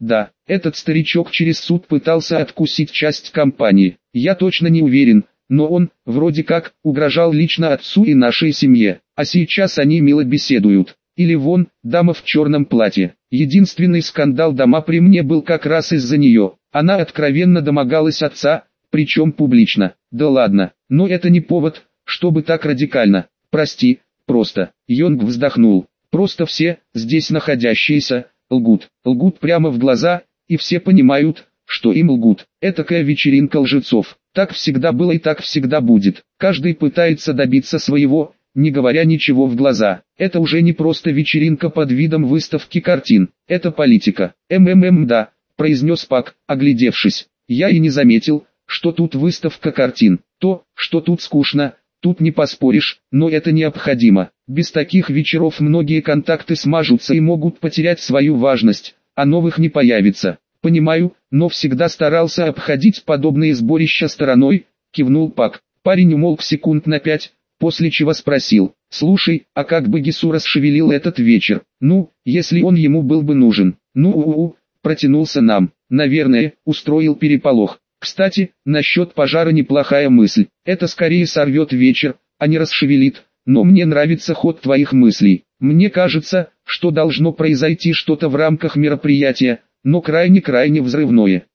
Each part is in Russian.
Да, этот старичок через суд пытался откусить часть компании. Я точно не уверен, но он, вроде как, угрожал лично отцу и нашей семье. А сейчас они мило беседуют. Или вон, дама в черном платье. Единственный скандал дома при мне был как раз из-за нее. Она откровенно домогалась отца, причем публично. Да ладно, но это не повод, чтобы так радикально. Прости, просто. Йонг вздохнул. Просто все, здесь находящиеся, лгут. Лгут прямо в глаза, и все понимают, что им лгут. Этакая вечеринка лжецов. Так всегда было и так всегда будет. Каждый пытается добиться своего, не говоря ничего в глаза. Это уже не просто вечеринка под видом выставки картин. Это политика. Да, произнес Пак, оглядевшись. Я и не заметил, что тут выставка картин. То, что тут скучно, тут не поспоришь, но это необходимо. Без таких вечеров многие контакты смажутся и могут потерять свою важность, а новых не появится. Понимаю, но всегда старался обходить подобные сборища стороной, кивнул Пак. Парень умолк секунд на 5, после чего спросил: слушай, а как бы Гису расшевелил этот вечер? Ну, если он ему был бы нужен. Протянулся нам. Наверное, устроил переполох. Кстати, насчет пожара неплохая мысль. Это скорее сорвет вечер, а не расшевелит. Но мне нравится ход твоих мыслей. Мне кажется, что должно произойти что-то в рамках мероприятия, но крайне взрывное.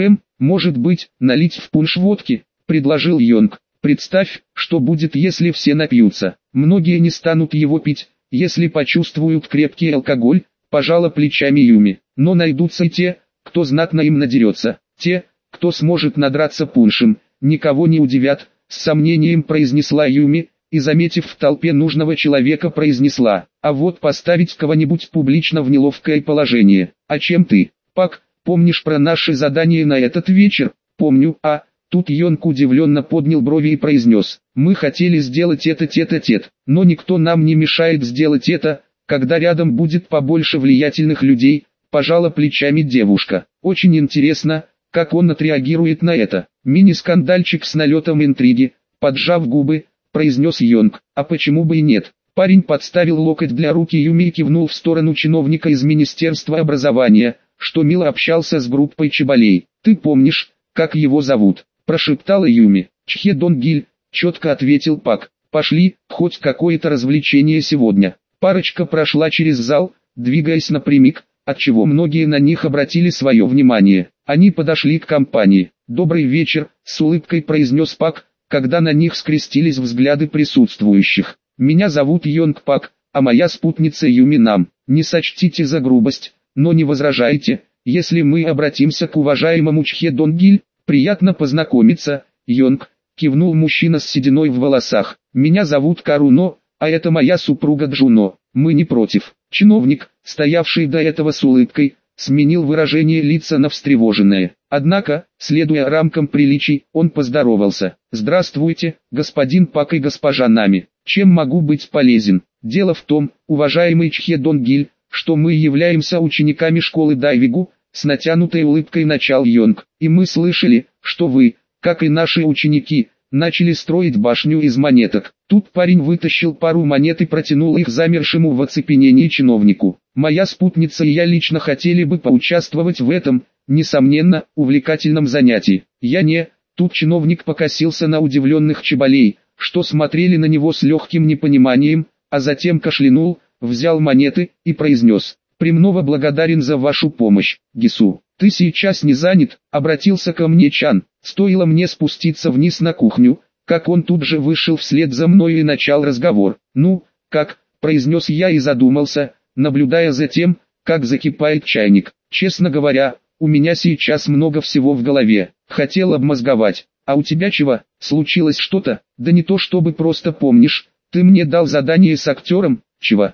Может быть, налить в пунш водки, предложил Йонг. Представь, что будет, если все напьются. Многие не станут его пить, если почувствуют крепкий алкоголь, пожала плечами Юми. Но найдутся и те, кто знатно им надерется. Те, кто сможет надраться пуншем, никого не удивят, с сомнением произнесла Юми, и, заметив в толпе нужного человека, произнесла: а вот поставить кого-нибудь публично в неловкое положение. А чем ты, Пак, помнишь про наше задание на этот вечер? Помню, Тут Йонг удивленно поднял брови и произнес: мы хотели сделать это тет-а-тет, но никто нам не мешает сделать это, когда рядом будет побольше влиятельных людей, пожала плечами девушка. Очень интересно, как он отреагирует на это. Мини-скандальчик с налетом интриги, поджав губы, произнес Йонг. А почему бы и нет? Парень подставил локоть для руки Юми и кивнул в сторону чиновника из Министерства образования, что мило общался с группой чеболей. Ты помнишь, как его зовут? Прошептала Юми. Чхе Дон-гиль, четко ответил Пак. Пошли, хоть какое-то развлечение сегодня. Парочка прошла через зал, двигаясь напрямик, отчего многие на них обратили свое внимание. Они подошли к компании. «Добрый вечер», — с улыбкой произнес Пак, когда на них скрестились взгляды присутствующих. «Меня зовут Йонг Пак, а моя спутница Юми Нам. Не сочтите за грубость, но не возражайте, если мы обратимся к уважаемому Чхе Дон-гиль. Приятно познакомиться, Йонг», — кивнул мужчина с сединой в волосах. «Меня зовут Каруно, а это моя супруга Джуно. Мы не против». Чиновник, стоявший до этого с улыбкой, сменил выражение лица на встревоженное. Однако, следуя рамкам приличий, он поздоровался. «Здравствуйте, господин Пак и госпожа Нами. Чем могу быть полезен? Дело в том, уважаемый Чхе Дон-гиль, что мы являемся учениками школы Дайвигу», с натянутой улыбкой начал Йонг. «И мы слышали, что вы, как и наши ученики, начали строить башню из монеток». Тут парень вытащил пару монет и протянул их замершему в оцепенении чиновнику. «Моя спутница и я лично хотели бы поучаствовать в этом, несомненно, увлекательном занятии. Я не...» Тут чиновник покосился на удивленных чеболей, что смотрели на него с легким непониманием, а затем кашлянул, взял монеты и произнес: «Премного благодарен за вашу помощь, Гису. Ты сейчас не занят?» Обратился ко мне Чан. Стоило мне спуститься вниз на кухню, как он тут же вышел вслед за мною и начал разговор. «Ну, как?» – произнес я и задумался, наблюдая за тем, как закипает чайник. «Честно говоря, у меня сейчас много всего в голове. Хотел обмозговать. А у тебя чего? Случилось что-то?» «Да не то чтобы просто помнишь, ты мне дал задание с актером». «Чего?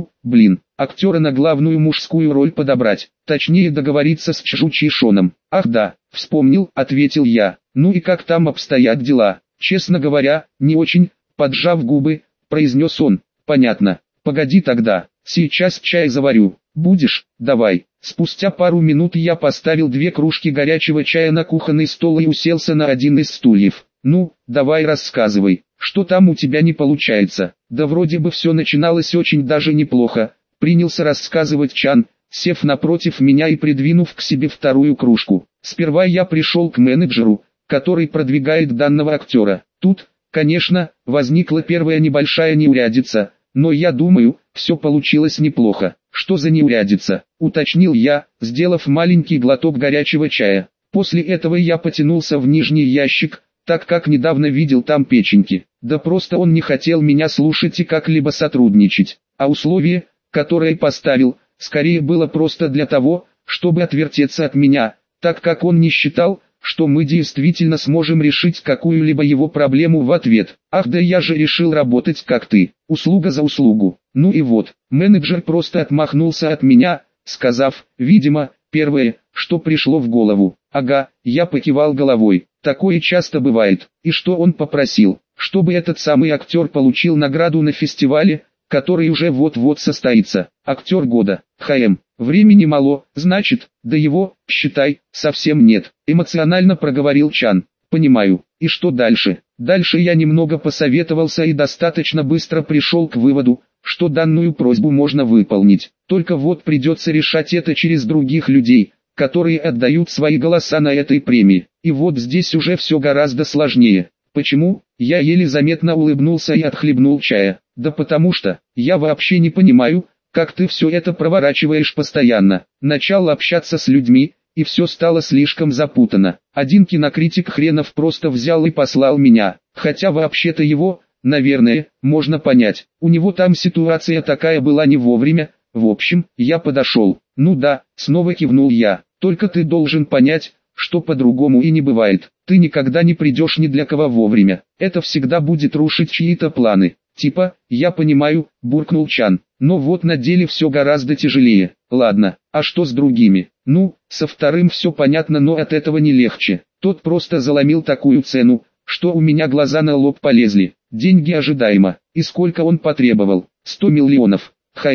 Актера на главную мужскую роль подобрать, точнее договориться с Чжу Чишоном». «Ах да, вспомнил», — ответил я. «Ну и как там обстоят дела?» «Честно говоря, не очень», — поджав губы, произнес он. «Понятно. Погоди тогда, сейчас чай заварю. Будешь? Давай». Спустя пару минут я поставил 2 кружки горячего чая на кухонный стол и уселся на один из стульев. «Ну, давай рассказывай, что там у тебя не получается?» «Да вроде бы все начиналось очень даже неплохо», — принялся рассказывать Чан, сев напротив меня и придвинув к себе вторую кружку. Сперва я пришел к менеджеру, который продвигает данного актера. Тут, конечно, возникла первая небольшая неурядица, но я думаю, все получилось неплохо. Что за неурядица? Уточнил я, сделав маленький глоток горячего чая. После этого я потянулся в нижний ящик, так как недавно видел там печеньки. Да просто он не хотел меня слушать и как-либо сотрудничать. А условие, которое поставил, скорее было просто для того, чтобы отвертеться от меня, так как он не считал, что мы действительно сможем решить какую-либо его проблему в ответ. Ах да я же решил работать как ты, услуга за услугу. Ну и вот, менеджер просто отмахнулся от меня, сказав, видимо, первое, что пришло в голову. Ага, я покивал головой, такое часто бывает. И что он попросил? Чтобы этот самый актер получил награду на фестивале, который уже вот-вот состоится. Актер года, времени мало, значит, да его, считай, совсем нет. Эмоционально проговорил Чан. Понимаю. И что дальше? Дальше я немного посоветовался и достаточно быстро пришел к выводу, что данную просьбу можно выполнить. Только вот придется решать это через других людей, которые отдают свои голоса на этой премии. И вот здесь уже все гораздо сложнее. Почему? Я еле заметно улыбнулся и отхлебнул чая. Да потому что, я вообще не понимаю, как ты все это проворачиваешь постоянно. Начал общаться с людьми, и все стало слишком запутано. Один кинокритик хренов просто взял и послал меня. Хотя вообще-то его, наверное, можно понять. У него там ситуация такая была не вовремя. В общем, я подошел. Ну да, снова кивнул я. Только ты должен понять, что по-другому и не бывает. Ты никогда не придешь ни для кого вовремя. Это всегда будет рушить чьи-то планы. Типа, я понимаю, буркнул Чан. Но вот на деле все гораздо тяжелее. Ладно, а что с другими? Ну, со вторым все понятно, но от этого не легче. Тот просто заломил такую цену, что у меня глаза на лоб полезли. Деньги ожидаемо. И сколько он потребовал? 100 миллионов.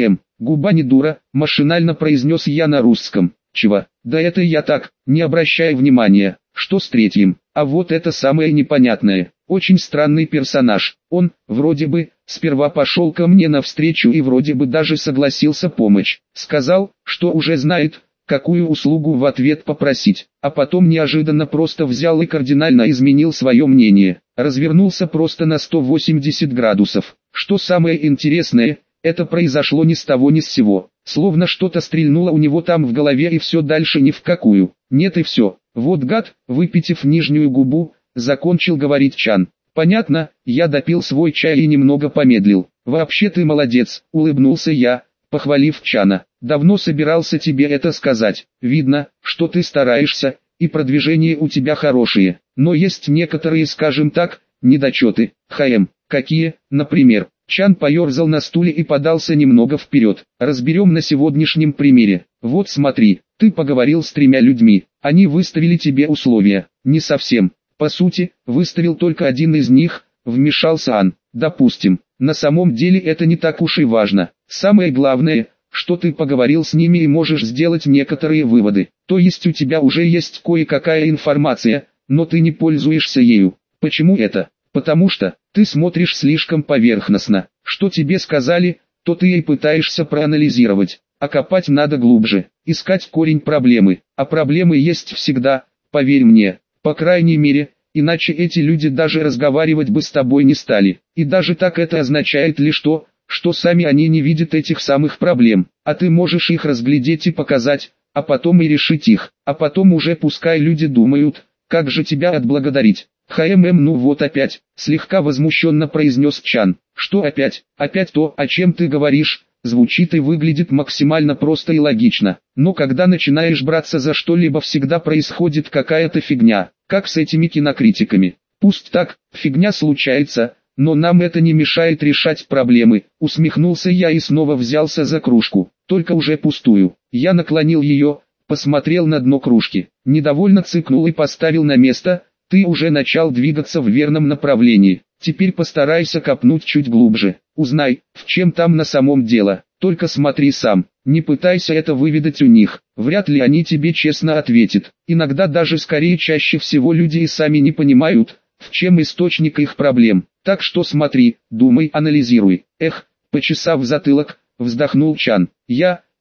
Губа не дура, машинально произнес я на русском. Чего? Да это я так, не обращая внимания. Что с третьим? А вот это самое непонятное. Очень странный персонаж. Он, вроде бы, сперва пошел ко мне навстречу и вроде бы даже согласился помочь. Сказал, что уже знает, какую услугу в ответ попросить. А потом неожиданно просто взял и кардинально изменил свое мнение. Развернулся просто на 180 градусов. Что самое интересное, это произошло ни с того ни с сего. Словно что-то стрельнуло у него там в голове и все дальше ни в какую. Нет и все. Вот гад, выпитив нижнюю губу, закончил говорить Чан. Понятно, я допил свой чай и немного помедлил. Вообще ты молодец, улыбнулся я, похвалив Чана. Давно собирался тебе это сказать. Видно, что ты стараешься, и продвижения у тебя хорошие. Но есть некоторые, скажем так, недочеты. Какие, например? Чан поерзал на стуле и подался немного вперед. Разберем на сегодняшнем примере. Вот смотри, ты поговорил с 3 людьми. Они выставили тебе условия. Не совсем. По сути, выставил только один из них, вмешался Ан. Допустим, на самом деле это не так уж и важно. Самое главное, что ты поговорил с ними и можешь сделать некоторые выводы. То есть у тебя уже есть кое-какая информация, но ты не пользуешься ею. Почему это? Потому что ты смотришь слишком поверхностно. Что тебе сказали, то ты и пытаешься проанализировать. А копать надо глубже, искать корень проблемы. А проблемы есть всегда, поверь мне. По крайней мере, иначе эти люди даже разговаривать бы с тобой не стали. И даже так это означает лишь то, что сами они не видят этих самых проблем. А ты можешь их разглядеть и показать, а потом и решить их. А потом уже пускай люди думают, как же тебя отблагодарить. Ну вот опять, слегка возмущенно произнес Чан. Что опять? Опять то, о чем ты говоришь, звучит и выглядит максимально просто и логично. Но когда начинаешь браться за что-либо, всегда происходит какая-то фигня, как с этими кинокритиками. Пусть так, фигня случается, но нам это не мешает решать проблемы. Усмехнулся я и снова взялся за кружку, только уже пустую. Я наклонил ее, посмотрел на дно кружки, недовольно цыкнул и поставил на место. Ты уже начал двигаться в верном направлении, теперь постарайся копнуть чуть глубже, узнай, в чем там на самом дело, только смотри сам, не пытайся это выведать у них, вряд ли они тебе честно ответят, иногда даже скорее чаще всего люди и сами не понимают, в чем источник их проблем, так что смотри, думай, анализируй. Почесав затылок, вздохнул Чан, я,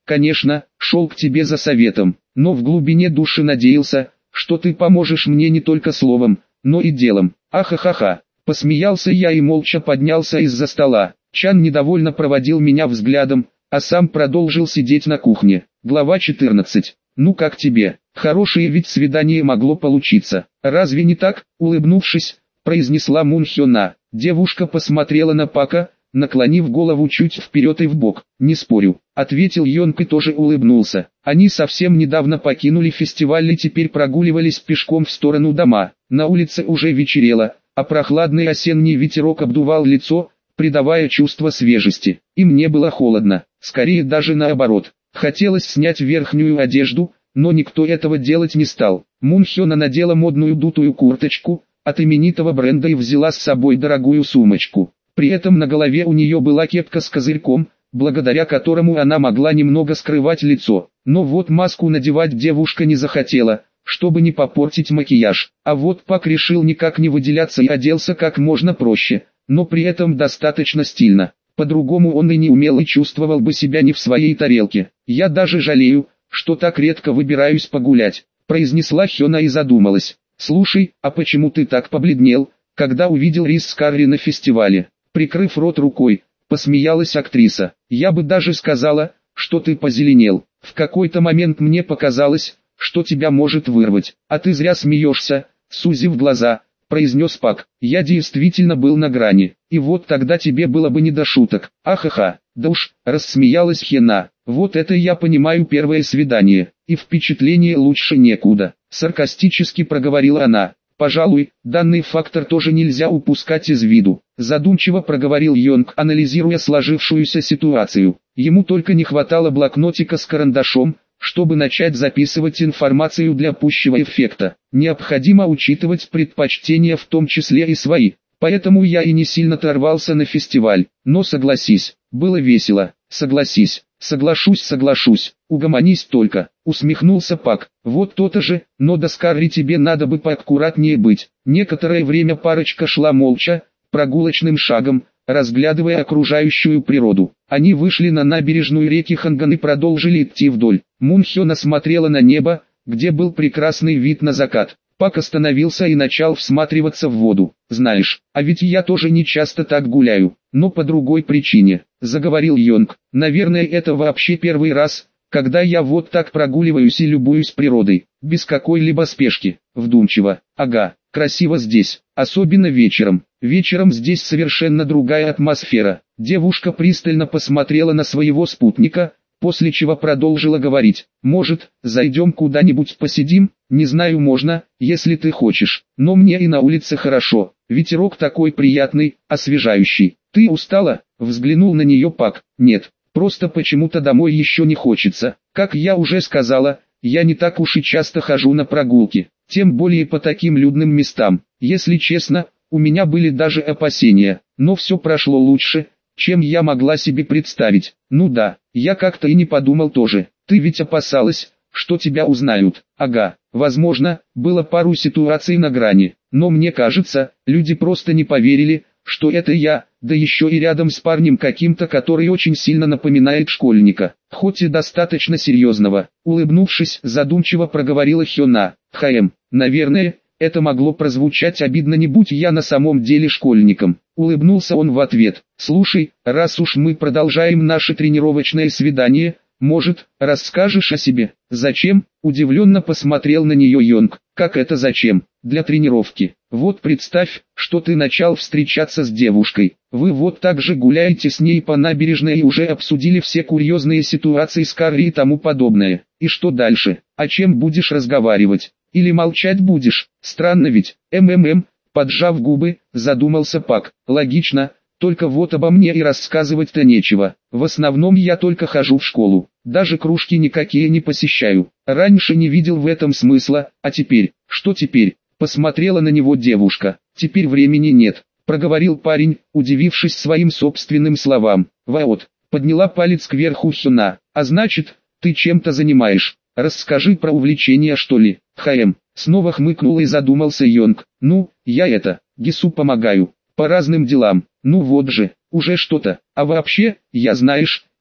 Конечно, шел к тебе за советом, но в глубине души надеялся, что ты поможешь мне не только словом, но и делом. Ахахаха. Посмеялся я и молча поднялся из-за стола. Чан недовольно проводил меня взглядом, а сам продолжил сидеть на кухне. Глава 14. Ну как тебе? Хорошее ведь свидание могло получиться. Разве не так? Улыбнувшись, произнесла Мун Хёна. Девушка посмотрела на Пака, наклонив голову чуть вперед и вбок. «Не спорю», — ответил Йонг и тоже улыбнулся. Они совсем недавно покинули фестиваль и теперь прогуливались пешком в сторону дома. На улице уже вечерело, а прохладный осенний ветерок обдувал лицо, придавая чувство свежести. Им не было холодно, скорее даже наоборот. Хотелось снять верхнюю одежду, но никто этого делать не стал. Мун Хёна надела модную дутую курточку от именитого бренда и взяла с собой дорогую сумочку. При этом на голове у нее была кепка с козырьком, благодаря которому она могла немного скрывать лицо. Но вот маску надевать девушка не захотела, чтобы не попортить макияж. А вот Пак решил никак не выделяться и оделся как можно проще, но при этом достаточно стильно. По-другому он и не умел и чувствовал бы себя не в своей тарелке. «Я даже жалею, что так редко выбираюсь погулять», — произнесла Хёна и задумалась. «Слушай, а почему ты так побледнел, когда увидел Рис Скарри на фестивале?» Прикрыв рот рукой, посмеялась актриса. «Я бы даже сказала, что ты позеленел. В какой-то момент мне показалось, что тебя может вырвать. А ты зря смеешься», — сузив глаза, произнес Пак. «Я действительно был на грани, и вот тогда тебе было бы не до шуток». «Ахаха, да уж», — рассмеялась Хена. «Вот это я понимаю первое свидание, и впечатление лучше некуда», — саркастически проговорила она. «Пожалуй, данный фактор тоже нельзя упускать из виду», — задумчиво проговорил Йонг, анализируя сложившуюся ситуацию. Ему только не хватало блокнотика с карандашом, чтобы начать записывать информацию для пущего эффекта. Необходимо учитывать предпочтения, в том числе и свои. Поэтому я и не сильно торвался на фестиваль. Но согласись, было весело. Согласись. Соглашусь, угомонись только, усмехнулся Пак. Вот то-то же, но до Скарри тебе надо бы поаккуратнее быть. Некоторое время парочка шла молча, прогулочным шагом, разглядывая окружающую природу. Они вышли на набережную реки Ханган и продолжили идти вдоль. Мун Хёна смотрела на небо, где был прекрасный вид на закат. Пак остановился и начал всматриваться в воду. «Знаешь, а ведь я тоже не часто так гуляю, но по другой причине», — заговорил Йонг. «Наверное, это вообще первый раз, когда я вот так прогуливаюсь и любуюсь природой, без какой-либо спешки». Вдумчиво. «Ага, красиво здесь, особенно вечером. Вечером здесь совершенно другая атмосфера». Девушка пристально посмотрела на своего спутника, после чего продолжила говорить. «Может, зайдем куда-нибудь посидим? Не знаю, можно, если ты хочешь, но мне и на улице хорошо, ветерок такой приятный, освежающий». «Ты устала?» — взглянул на нее Пак. «Нет, просто почему-то домой еще не хочется. Как я уже сказала, я не так уж и часто хожу на прогулки, тем более по таким людным местам. Если честно, у меня были даже опасения, но все прошло лучше, чем я могла себе представить». «Ну да, я как-то и не подумал тоже. Ты ведь опасалась, что тебя узнают». «Ага, возможно, было пару ситуаций на грани, но мне кажется, люди просто не поверили, что это я, да еще и рядом с парнем каким-то, который очень сильно напоминает школьника, хоть и достаточно серьезного». Улыбнувшись, задумчиво проговорила Хёна. Наверное, это могло прозвучать обидно, не будь я на самом деле школьником». Улыбнулся он в ответ. «Слушай, раз уж мы продолжаем наше тренировочное свидание, может, расскажешь о себе?» «Зачем?» — удивленно посмотрел на нее Йонг. «Как это зачем?» «Для тренировки. Вот представь, что ты начал встречаться с девушкой. Вы вот так же гуляете с ней по набережной и уже обсудили все курьезные ситуации с Карри и тому подобное. И что дальше? О чем будешь разговаривать? Или молчать будешь? Странно ведь, поджав губы, задумался Пак. «Логично, только вот обо мне и рассказывать-то нечего. В основном я только хожу в школу, даже кружки никакие не посещаю. Раньше не видел в этом смысла, а теперь?» «Что теперь?» — посмотрела на него девушка. «Теперь времени нет», — проговорил парень, удивившись своим собственным словам. «Вот», — подняла палец кверху Хёна. «А значит, ты чем-то занимаешь. Расскажи про увлечения, что ли?» Снова хмыкнул и задумался Йонг. «Ну, я Гису помогаю, по разным делам». «Ну вот же, уже что-то. А вообще, я знаешь,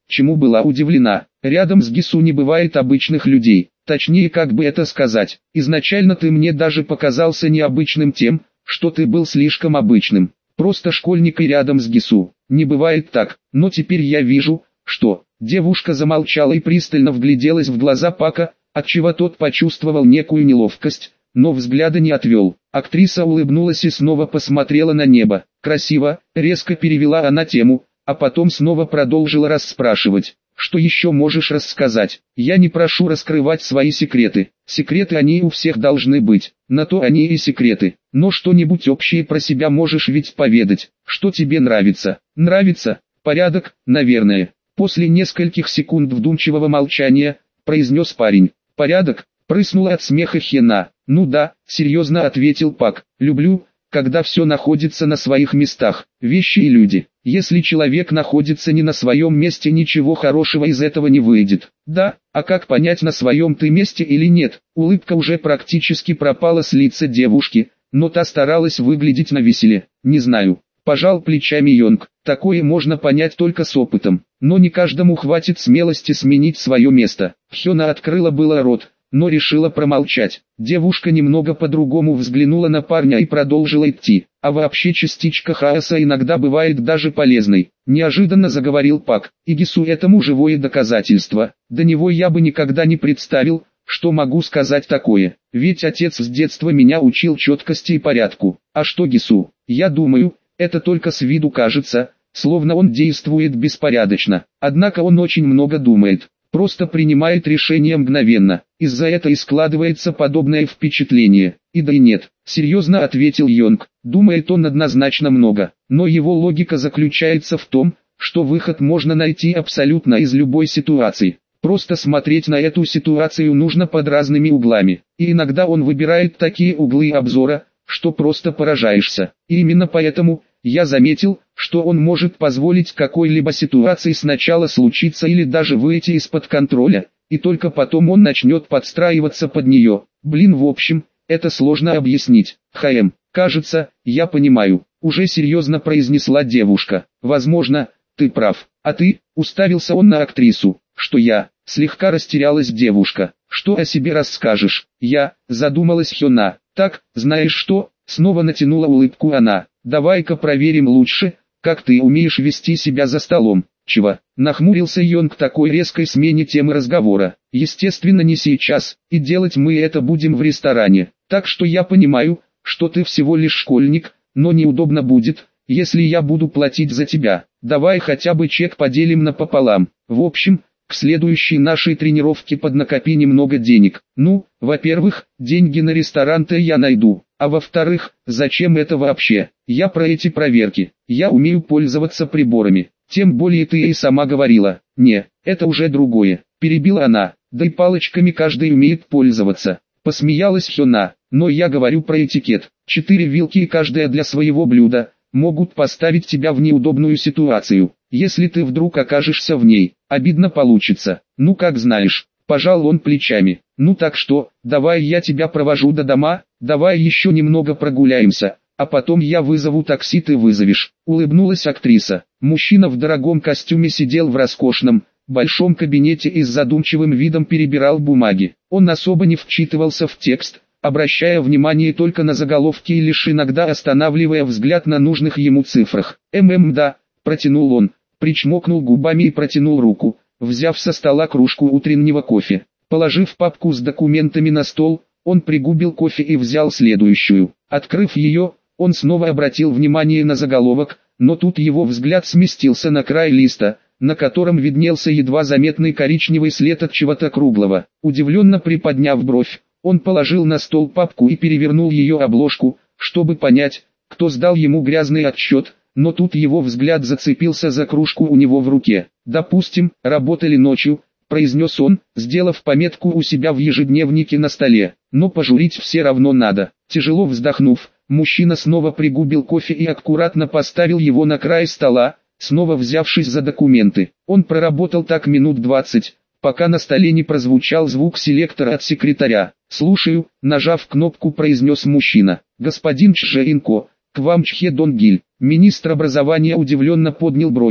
чему была удивлена. Рядом с Гису не бывает обычных людей. Точнее, как бы это сказать, изначально ты мне даже показался необычным тем, что ты был слишком обычным. Просто школьник и рядом с Гису. Не бывает так, но теперь я вижу, что... Девушка замолчала и пристально вгляделась в глаза Пака, отчего тот почувствовал некую неловкость, но взгляда не отвел. Актриса улыбнулась и снова посмотрела на небо. Красиво, резко перевела она тему, а потом снова продолжила расспрашивать. Что еще можешь рассказать? Я не прошу раскрывать свои секреты. Секреты они у всех должны быть. На то они и секреты. Но что-нибудь общее про себя можешь ведь поведать. Что тебе нравится? Нравится? Порядок, наверное. После нескольких секунд вдумчивого молчания, произнес парень. Порядок? Прыснула от смеха Хена. Ну да, серьезно ответил Пак. Люблю, когда все находится на своих местах, вещи и люди. Если человек находится не на своем месте, ничего хорошего из этого не выйдет. Да, а как понять, на своем ты месте или нет? Улыбка уже практически пропала с лица девушки, но та старалась выглядеть навеселе. Не знаю. Пожал плечами Йонг. Такое можно понять только с опытом. Но не каждому хватит смелости сменить свое место. Хёна открыла было рот, но решила промолчать. Девушка немного по-другому взглянула на парня и продолжила идти. А вообще частичка хаоса иногда бывает даже полезной. Неожиданно заговорил Пак. И Гису этому живое доказательство. До него я бы никогда не представил, что могу сказать такое. Ведь отец с детства меня учил четкости и порядку. А что Гису? Я думаю, это только с виду кажется, словно он действует беспорядочно. Однако он очень много думает. Просто принимает решения мгновенно. Из-за этого и складывается подобное впечатление. И да и нет, серьезно ответил Йонг. Думает он однозначно много. Но его логика заключается в том, что выход можно найти абсолютно из любой ситуации. Просто смотреть на эту ситуацию нужно под разными углами. И иногда он выбирает такие углы обзора, что просто поражаешься. И именно поэтому... Я заметил, что он может позволить какой-либо ситуации сначала случиться или даже выйти из-под контроля, и только потом он начнет подстраиваться под нее. Блин, в общем, это сложно объяснить. Кажется, я понимаю, уже серьезно произнесла девушка. Возможно, ты прав. А ты? Уставился он на актрису. Что я? Слегка растерялась девушка. Что о себе расскажешь? Я, задумалась Хёна. Так, знаешь что? Снова натянула улыбку она. Давай-ка проверим лучше, как ты умеешь вести себя за столом. Чего? Нахмурился Йонг к такой резкой смене темы разговора. Естественно, не сейчас, и делать мы это будем в ресторане. Так что я понимаю, что ты всего лишь школьник, но неудобно будет, если я буду платить за тебя. Давай хотя бы чек поделим напополам. В общем, к следующей нашей тренировке поднакопи немного денег. Ну, во-первых, деньги на ресторан-то я найду. А во-вторых, зачем это вообще? Я про эти проверки. Я умею пользоваться приборами. Тем более ты и сама говорила. Не, это уже другое. Перебила она. Да и палочками каждый умеет пользоваться. Посмеялась Хёна. Но я говорю про этикет. 4 вилки и каждая для своего блюда могут поставить тебя в неудобную ситуацию. Если ты вдруг окажешься в ней, обидно получится. Ну как знаешь. Пожал он плечами. Ну так что, давай я тебя провожу до дома, давай еще немного прогуляемся, а потом я вызову такси, ты вызовешь. Улыбнулась актриса. Мужчина в дорогом костюме сидел в роскошном, большом кабинете и с задумчивым видом перебирал бумаги. Он особо не вчитывался в текст, обращая внимание только на заголовки и лишь иногда останавливая взгляд на нужных ему цифрах. Да, протянул он, причмокнул губами и протянул руку, взяв со стола кружку утреннего кофе. Положив папку с документами на стол, он пригубил кофе и взял следующую. Открыв ее, он снова обратил внимание на заголовок, но тут его взгляд сместился на край листа, на котором виднелся едва заметный коричневый след от чего-то круглого. Удивленно приподняв бровь, он положил на стол папку и перевернул ее обложку, чтобы понять, кто сдал ему грязный отчет, но тут его взгляд зацепился за кружку у него в руке. «Допустим, работали ночью», — произнес он, сделав пометку у себя в ежедневнике на столе. «Но пожурить все равно надо». Тяжело вздохнув, мужчина снова пригубил кофе и аккуратно поставил его на край стола, снова взявшись за документы. Он проработал так минут 20, пока на столе не прозвучал звук селектора от секретаря. «Слушаю», — нажав кнопку, произнес мужчина. «Господин Чжэинко, к вам Чхе Донгиль». Министр образования удивленно поднял брови,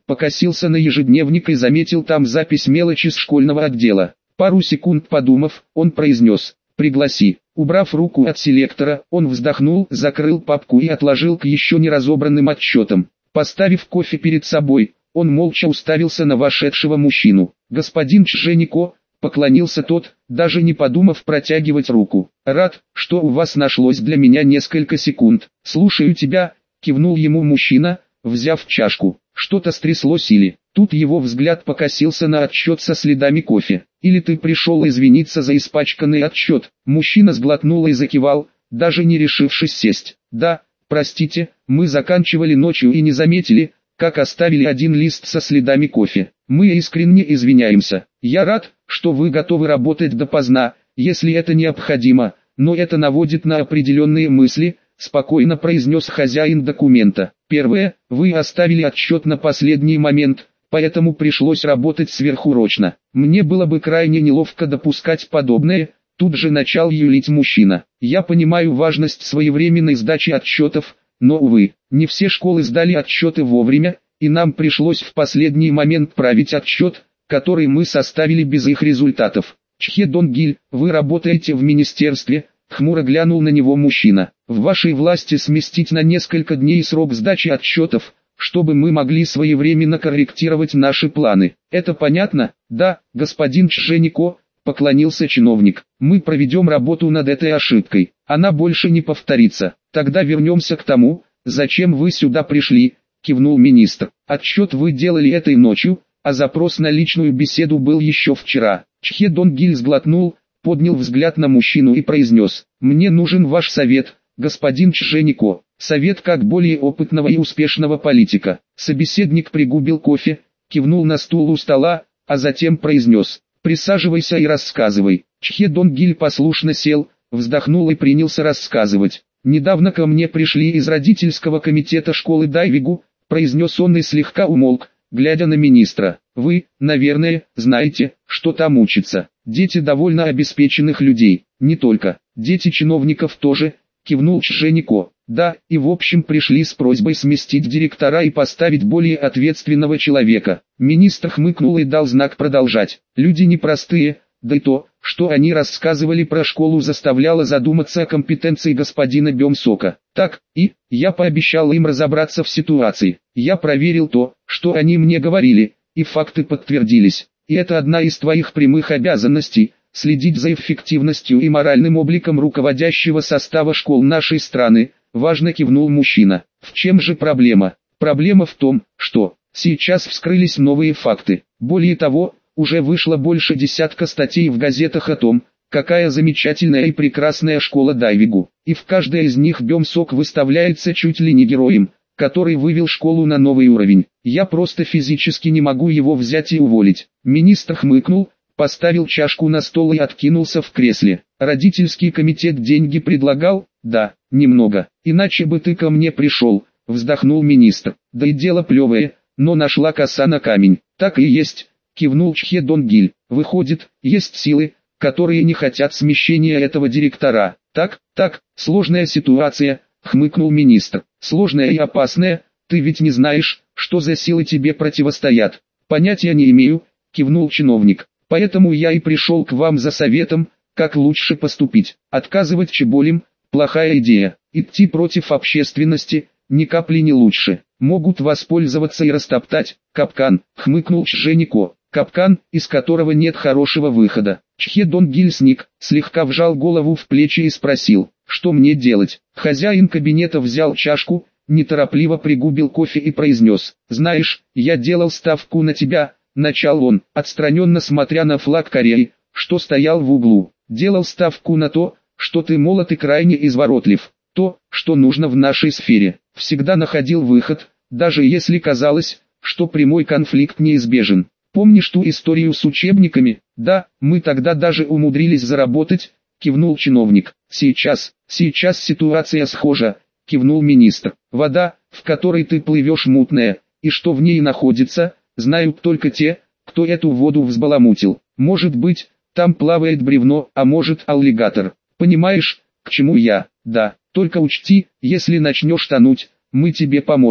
покосился на ежедневник и заметил там запись мелочи с школьного отдела. Пару секунд подумав, он произнес: «Пригласи». Убрав руку от селектора, он вздохнул, закрыл папку и отложил к еще не разобранным отчетам. Поставив кофе перед собой, он молча уставился на вошедшего мужчину. «Господин Чженико», — поклонился тот, даже не подумав протягивать руку. «Рад, что у вас нашлось для меня несколько секунд». «Слушаю тебя», — кивнул ему мужчина, взяв чашку. «Что-то стряслось или...» Тут его взгляд покосился на отчет со следами кофе. «Или ты пришел извиниться за испачканный отчет?» Мужчина сглотнул и закивал, даже не решившись сесть. «Да, простите, мы заканчивали ночью и не заметили, как оставили один лист со следами кофе. Мы искренне извиняемся. Я рад, что вы готовы работать допоздна, если это необходимо, но это наводит на определенные мысли», спокойно произнес хозяин документа. «Первое, вы оставили отчет на последний момент, поэтому пришлось работать сверхурочно. Мне было бы крайне неловко допускать подобное», тут же начал юлить мужчина. «Я понимаю важность своевременной сдачи отчетов, но, увы, не все школы сдали отчеты вовремя, и нам пришлось в последний момент править отчет, который мы составили без их результатов. Чхе Донгиль, вы работаете в министерстве?» Хмуро глянул на него мужчина. «В вашей власти сместить на несколько дней срок сдачи отчетов, чтобы мы могли своевременно корректировать наши планы. Это понятно?» «Да, господин Чженико», — поклонился чиновник. «Мы проведем работу над этой ошибкой. Она больше не повторится. Тогда вернемся к тому, зачем вы сюда пришли», — кивнул министр. «Отчет вы делали этой ночью, а запрос на личную беседу был еще вчера». Чхе Донгиль сглотнул, поднял взгляд на мужчину и произнес: «Мне нужен ваш совет, господин Чженико». «Совет как более опытного и успешного политика». Собеседник пригубил кофе, кивнул на стул у стола, а затем произнес: «Присаживайся и рассказывай». Чхе Донгиль послушно сел, вздохнул и принялся рассказывать. «Недавно ко мне пришли из родительского комитета школы Дайвигу», произнес он и слегка умолк, глядя на министра. «Вы, наверное, знаете, что там учатся. Дети довольно обеспеченных людей, не только, дети чиновников тоже», кивнул Чженико. «Да, и в общем пришли с просьбой сместить директора и поставить более ответственного человека». Министр хмыкнул и дал знак продолжать. «Люди непростые, да и то, что они рассказывали про школу, заставляло задуматься о компетенции господина Бемсока. Так, и, я пообещал им разобраться в ситуации. Я проверил то, что они мне говорили, и факты подтвердились. И это одна из твоих прямых обязанностей – следить за эффективностью и моральным обликом руководящего состава школ нашей страны», – важно кивнул мужчина. «В чем же проблема?» «Проблема в том, что сейчас вскрылись новые факты. Более того, уже вышло больше десятка статей в газетах о том, какая замечательная и прекрасная школа Дайвигу. И в каждой из них Бемсок выставляется чуть ли не героем, который вывел школу на новый уровень. Я просто физически не могу его взять и уволить». Министр хмыкнул, поставил чашку на стол и откинулся в кресле. «Родительский комитет деньги предлагал?» «Да, немного. Иначе бы ты ко мне пришел», вздохнул министр. «Да и дело плевое, но нашла коса на камень». «Так и есть», кивнул Чхе Донгиль. «Выходит, есть силы, которые не хотят смещения этого директора». Так, сложная ситуация», хмыкнул министр. «Сложная и опасная, ты ведь не знаешь, что за силы тебе противостоят». «Понятия не имею», кивнул чиновник. «Поэтому я и пришел к вам за советом, как лучше поступить. Отказывать чеболям – плохая идея. Идти против общественности – ни капли не лучше. Могут воспользоваться и растоптать. Капкан», хмыкнул Чженико. «Капкан, из которого нет хорошего выхода». Чхе Донгиль сник, слегка вжал голову в плечи и спросил: «Что мне делать?» Хозяин кабинета взял чашку, неторопливо пригубил кофе и произнес: «Знаешь, я делал ставку на тебя», начал он, отстраненно смотря на флаг Кореи, что стоял в углу. «Делал ставку на то, что ты молод и крайне изворотлив. То, что нужно в нашей сфере. Всегда находил выход, даже если казалось, что прямой конфликт неизбежен. Помнишь ту историю с учебниками?» «Да, мы тогда даже умудрились заработать», кивнул чиновник. Сейчас ситуация схожа», кивнул министр. «Вода, в которой ты плывешь, мутная, и что в ней находится, знают только те, кто эту воду взбаламутил. Может быть, там плавает бревно, а может аллигатор. Понимаешь, к чему я?» «Да, только учти, если начнешь тонуть, мы тебе поможем».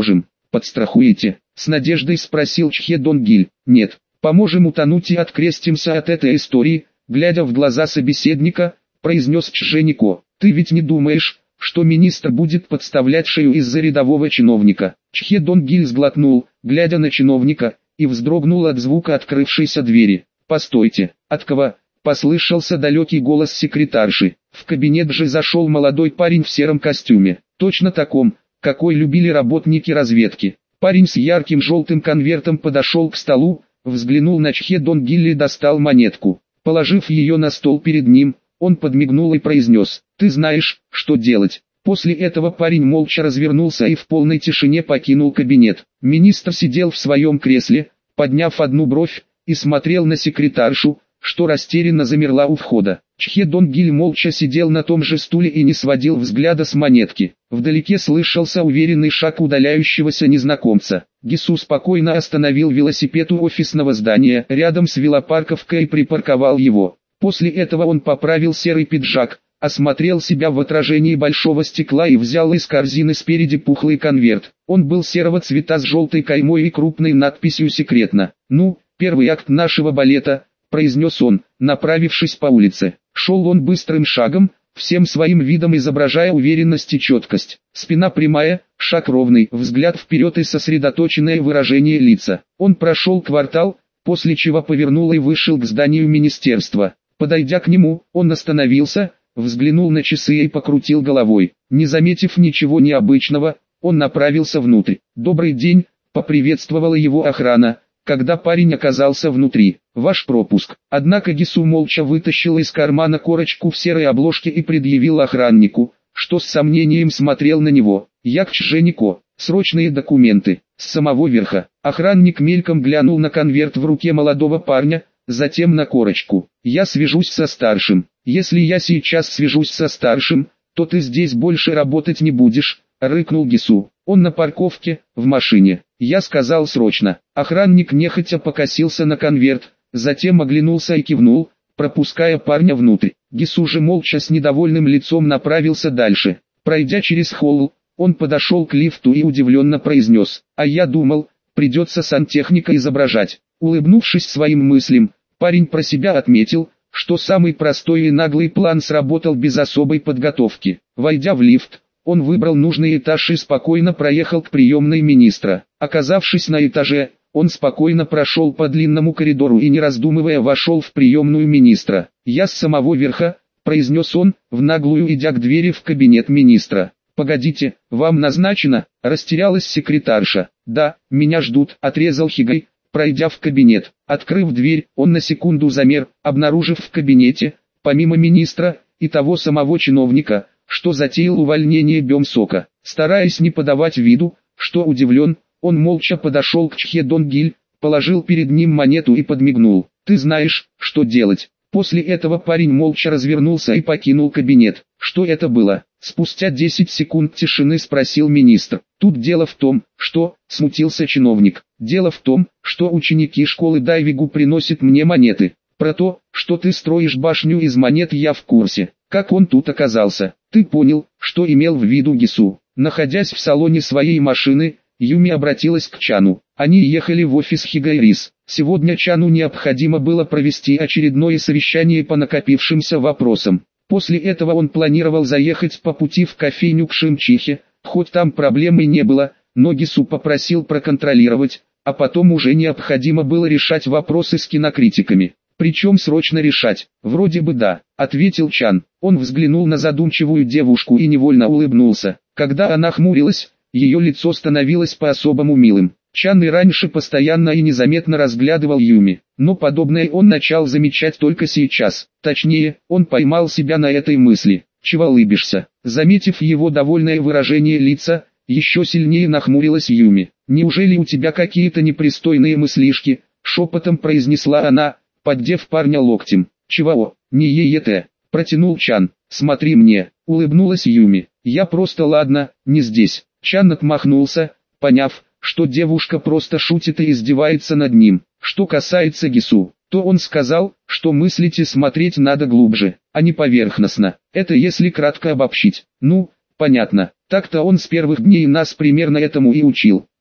подстрахуете? С надеждой спросил Чхе Донгиль. Нет, поможем утонуть и открестимся от этой истории, глядя в глаза собеседника, произнес Чженико. Ты ведь не думаешь, что министр будет подставлять шею из-за рядового чиновника? Чхе Донгиль сглотнул, глядя на чиновника, и вздрогнул от звука открывшейся двери. «Постойте, от кого?» – послышался далекий голос секретарши. В кабинет же зашел молодой парень в сером костюме, точно таком, какой любили работники разведки. Парень с ярким желтым конвертом подошел к столу, взглянул на Чхе Донгиля и достал монетку. Положив ее на стол перед ним, он подмигнул и произнес: «Ты знаешь, что делать». После этого парень молча развернулся и в полной тишине покинул кабинет. Министр сидел в своем кресле, подняв одну бровь, и смотрел на секретаршу, что растерянно замерла у входа. Чхе Донгиль молча сидел на том же стуле и не сводил взгляда с монетки. Вдалеке слышался уверенный шаг удаляющегося незнакомца. Гису спокойно остановил велосипед у офисного здания рядом с велопарковкой и припарковал его. После этого он поправил серый пиджак, осмотрел себя в отражении большого стекла и взял из корзины спереди пухлый конверт. Он был серого цвета с желтой каймой и крупной надписью «Секретно». «Ну, первый акт нашего балета», — произнес он, направившись по улице. Шел он быстрым шагом, всем своим видом изображая уверенность и четкость. Спина прямая, шаг ровный, взгляд вперед и сосредоточенное выражение лица. Он прошел квартал, после чего повернул и вышел к зданию министерства. Подойдя к нему, он остановился, взглянул на часы и покрутил головой. Не заметив ничего необычного, он направился внутрь. «Добрый день», — поприветствовала его охрана, когда парень оказался внутри. «Ваш пропуск». Однако Гису молча вытащил из кармана корочку в серой обложке и предъявил охраннику, что с сомнением смотрел на него. «Я к Чженико. Срочные документы». С самого верха. Охранник мельком глянул на конверт в руке молодого парня, затем на корочку. «Я свяжусь со старшим. Если я сейчас свяжусь со старшим, то ты здесь больше работать не будешь», — рыкнул Гису. «Он на парковке, в машине. Я сказал срочно». Охранник нехотя покосился на конверт, затем оглянулся и кивнул, пропуская парня внутрь. Гису же молча с недовольным лицом направился дальше. Пройдя через холл, он подошел к лифту и удивленно произнес: «А я думал, придется сантехника изображать». Улыбнувшись своим мыслям, парень про себя отметил, что самый простой и наглый план сработал без особой подготовки. Войдя в лифт, он выбрал нужный этаж и спокойно проехал к приемной министра. Оказавшись на этаже, он спокойно прошел по длинному коридору и не раздумывая вошел в приемную министра. «Я с самого верха», — произнес он, в наглую идя к двери в кабинет министра. «Погодите, вам назначено?» — растерялась секретарша. «Да, меня ждут», — отрезал Хигай, пройдя в кабинет. Открыв дверь, он на секунду замер, обнаружив в кабинете, помимо министра, и того самого чиновника, что затеял увольнение Бемсока. Стараясь не подавать виду, что удивлен, он молча подошел к Чхе Донгиль, положил перед ним монету и подмигнул. «Ты знаешь, что делать». После этого парень молча развернулся и покинул кабинет. «Что это было?» Спустя 10 секунд тишины спросил министр. «Тут дело в том, что...» — смутился чиновник. «Дело в том, что ученики школы Дайвигу приносят мне монеты. Про то, что ты строишь башню из монет, я в курсе. Как он тут оказался?» «Ты понял, что имел в виду Гису?» Находясь в салоне своей машины, Юми обратилась к Чану. Они ехали в офис Хигайрис. Сегодня Чану необходимо было провести очередное совещание по накопившимся вопросам. После этого он планировал заехать по пути в кофейню к Шимчихе, хоть там проблемы не было, но Гису попросил проконтролировать, а потом уже необходимо было решать вопросы с кинокритиками. «Причем срочно решать?» «Вроде бы да», — ответил Чан. Он взглянул на задумчивую девушку и невольно улыбнулся. Когда она хмурилась, ее лицо становилось по-особому милым. Чан и раньше постоянно и незаметно разглядывал Юми, но подобное он начал замечать только сейчас. Точнее, он поймал себя на этой мысли. «Чего улыбишься?» Заметив его довольное выражение лица, еще сильнее нахмурилась Юми. «Неужели у тебя какие-то непристойные мыслишки?» Шепотом произнесла она, поддев парня локтем. «Чего? Не ЕЕТ», протянул Чан. «Смотри мне», улыбнулась Юми. «Я просто ладно, не здесь». Чан отмахнулся, поняв, что девушка просто шутит и издевается над ним. Что касается Гису, то он сказал, что мыслить и смотреть надо глубже, а не поверхностно. Это если кратко обобщить. Ну, понятно. Так-то он с первых дней нас примерно этому и учил.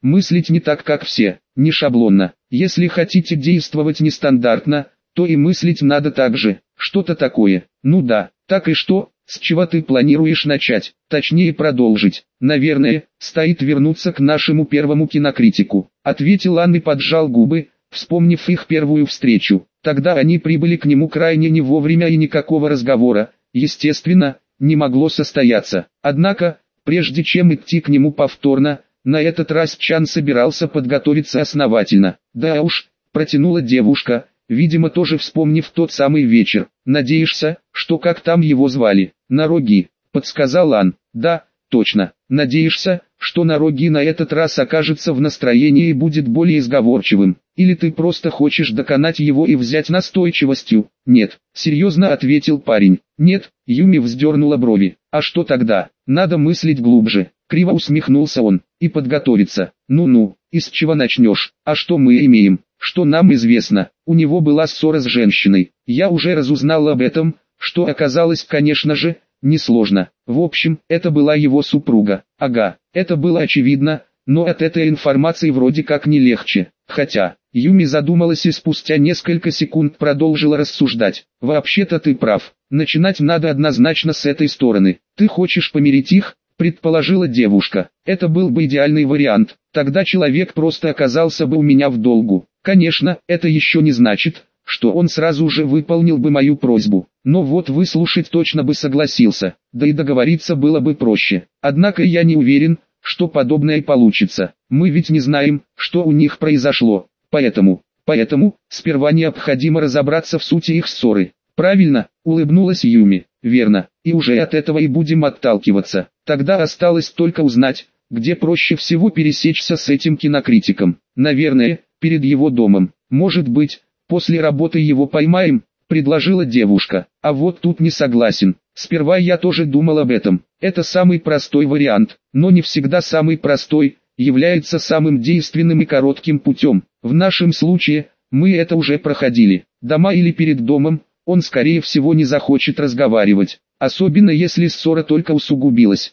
мыслить не так, как все, не шаблонно. Если хотите действовать нестандартно, то и мыслить надо так же, что-то такое. Ну да, так и что, с чего ты планируешь начать, точнее продолжить? Наверное, стоит вернуться к нашему первому кинокритику, ответил Ан и поджал губы, вспомнив их первую встречу. Тогда они прибыли к нему крайне не вовремя и никакого разговора, естественно, не могло состояться. Однако, прежде чем идти к нему повторно, на этот раз Чан собирался подготовиться основательно. Да уж, протянула девушка, видимо тоже вспомнив тот самый вечер. Надеешься, что как там его звали? Нароги, подсказал Ан. Да, точно. Надеешься, что Нароги на этот раз окажется в настроении и будет более сговорчивым? Или ты просто хочешь доконать его и взять настойчивостью? Нет, серьезно ответил парень. Нет, Юми вздернула брови. А что тогда? Надо мыслить глубже. Криво усмехнулся он. И подготовиться. Ну-ну, и с чего начнешь? А что мы имеем? Что нам известно? У него была ссора с женщиной. Я уже разузнал об этом, что оказалось, конечно же, несложно. В общем, это была его супруга. Ага, это было очевидно, но от этой информации вроде как не легче. Хотя, Юми задумалась и спустя несколько секунд продолжила рассуждать. Вообще-то ты прав. Начинать надо однозначно с этой стороны. Ты хочешь помирить их? Предположила девушка. Это был бы идеальный вариант. Тогда человек просто оказался бы у меня в долгу. Конечно, это еще не значит, что он сразу же выполнил бы мою просьбу. Но вот выслушать точно бы согласился. Да и договориться было бы проще. Однако я не уверен, что подобное получится. Мы ведь не знаем, что у них произошло. Поэтому, сперва необходимо разобраться в сути их ссоры. Правильно, улыбнулась Юми. Верно, и уже от этого и будем отталкиваться. Тогда осталось только узнать, где проще всего пересечься с этим кинокритиком. Наверное, перед его домом. Может быть, после работы его поймаем, предложила девушка. А вот тут не согласен. Сперва я тоже думал об этом. Это самый простой вариант, но не всегда самый простой является самым действенным и коротким путем. В нашем случае, мы это уже проходили. Дома или перед домом, он скорее всего не захочет разговаривать. Особенно если ссора только усугубилась.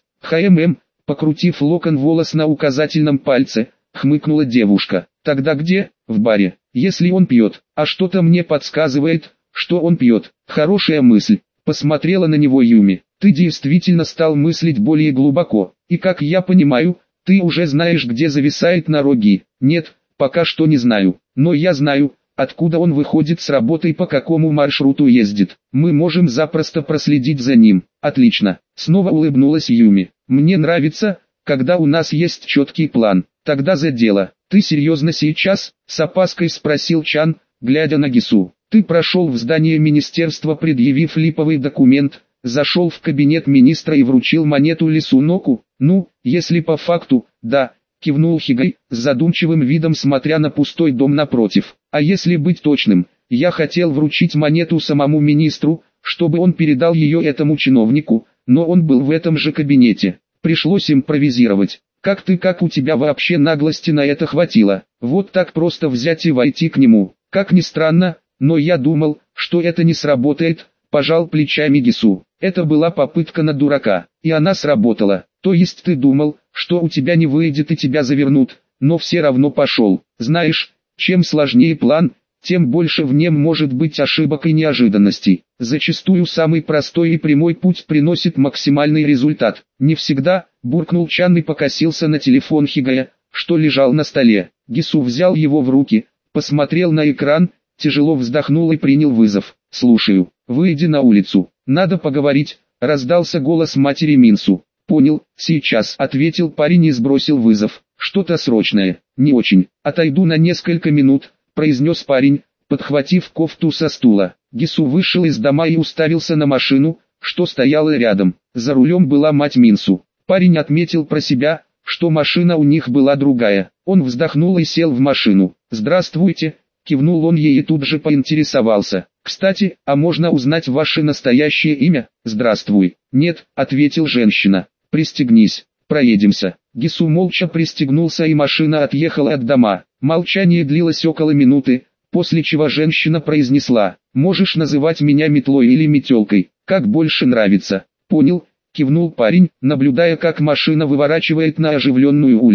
Покрутив локон волос на указательном пальце, хмыкнула девушка. Тогда где? В баре. Если он пьет. А что-то мне подсказывает, что он пьет. Хорошая мысль. Посмотрела на него Юми. Ты действительно стал мыслить более глубоко. И как я понимаю, ты уже знаешь, где зависает Нароги. Нет, пока что не знаю. Но я знаю, откуда он выходит с работы и по какому маршруту ездит. Мы можем запросто проследить за ним. Отлично. Снова улыбнулась Юми. Мне нравится, когда у нас есть четкий план. Тогда за дело. Ты серьезно сейчас? С опаской спросил Чан, глядя на Гису. Ты прошел в здание министерства, предъявив липовый документ, зашел в кабинет министра и вручил монету Лисуноку? Ну, если по факту, да, кивнул Хигай, с задумчивым видом смотря на пустой дом напротив. А если быть точным, я хотел вручить монету самому министру, чтобы он передал ее этому чиновнику, но он был в этом же кабинете. Пришлось импровизировать. Как у тебя вообще наглости на это хватило? Вот так просто взять и войти к нему. Как ни странно, но я думал, что это не сработает, пожал плечами Гису. Это была попытка на дурака, и она сработала. То есть ты думал, что у тебя не выйдет и тебя завернут, но все равно пошел. Знаешь, чем сложнее план, тем больше в нем может быть ошибок и неожиданностей. Зачастую самый простой и прямой путь приносит максимальный результат. Не всегда, буркнул Чан и покосился на телефон Хигая, что лежал на столе. Гису взял его в руки, посмотрел на экран, тяжело вздохнул и принял вызов. «Слушаю, выйди на улицу, надо поговорить», — раздался голос матери Минсу. «Понял, сейчас», — ответил парень и сбросил вызов. «Что-то срочное?» «Не очень, отойду на несколько минут», — произнес парень, подхватив кофту со стула. Гису вышел из дома и уставился на машину, что стояла рядом. За рулем была мать Минсу. Парень отметил про себя, что машина у них была другая. Он вздохнул и сел в машину. «Здравствуйте», — кивнул он ей и тут же поинтересовался. «Кстати, а можно узнать ваше настоящее имя?» «Здравствуй». «Нет», — ответил женщина. «Пристегнись, проедемся». Гису молча пристегнулся и машина отъехала от дома. Молчание длилось около минуты, после чего женщина произнесла: «Можешь называть меня метлой или метелкой, как больше нравится». «Понял», — кивнул парень, наблюдая, как машина выворачивает на оживленную улицу.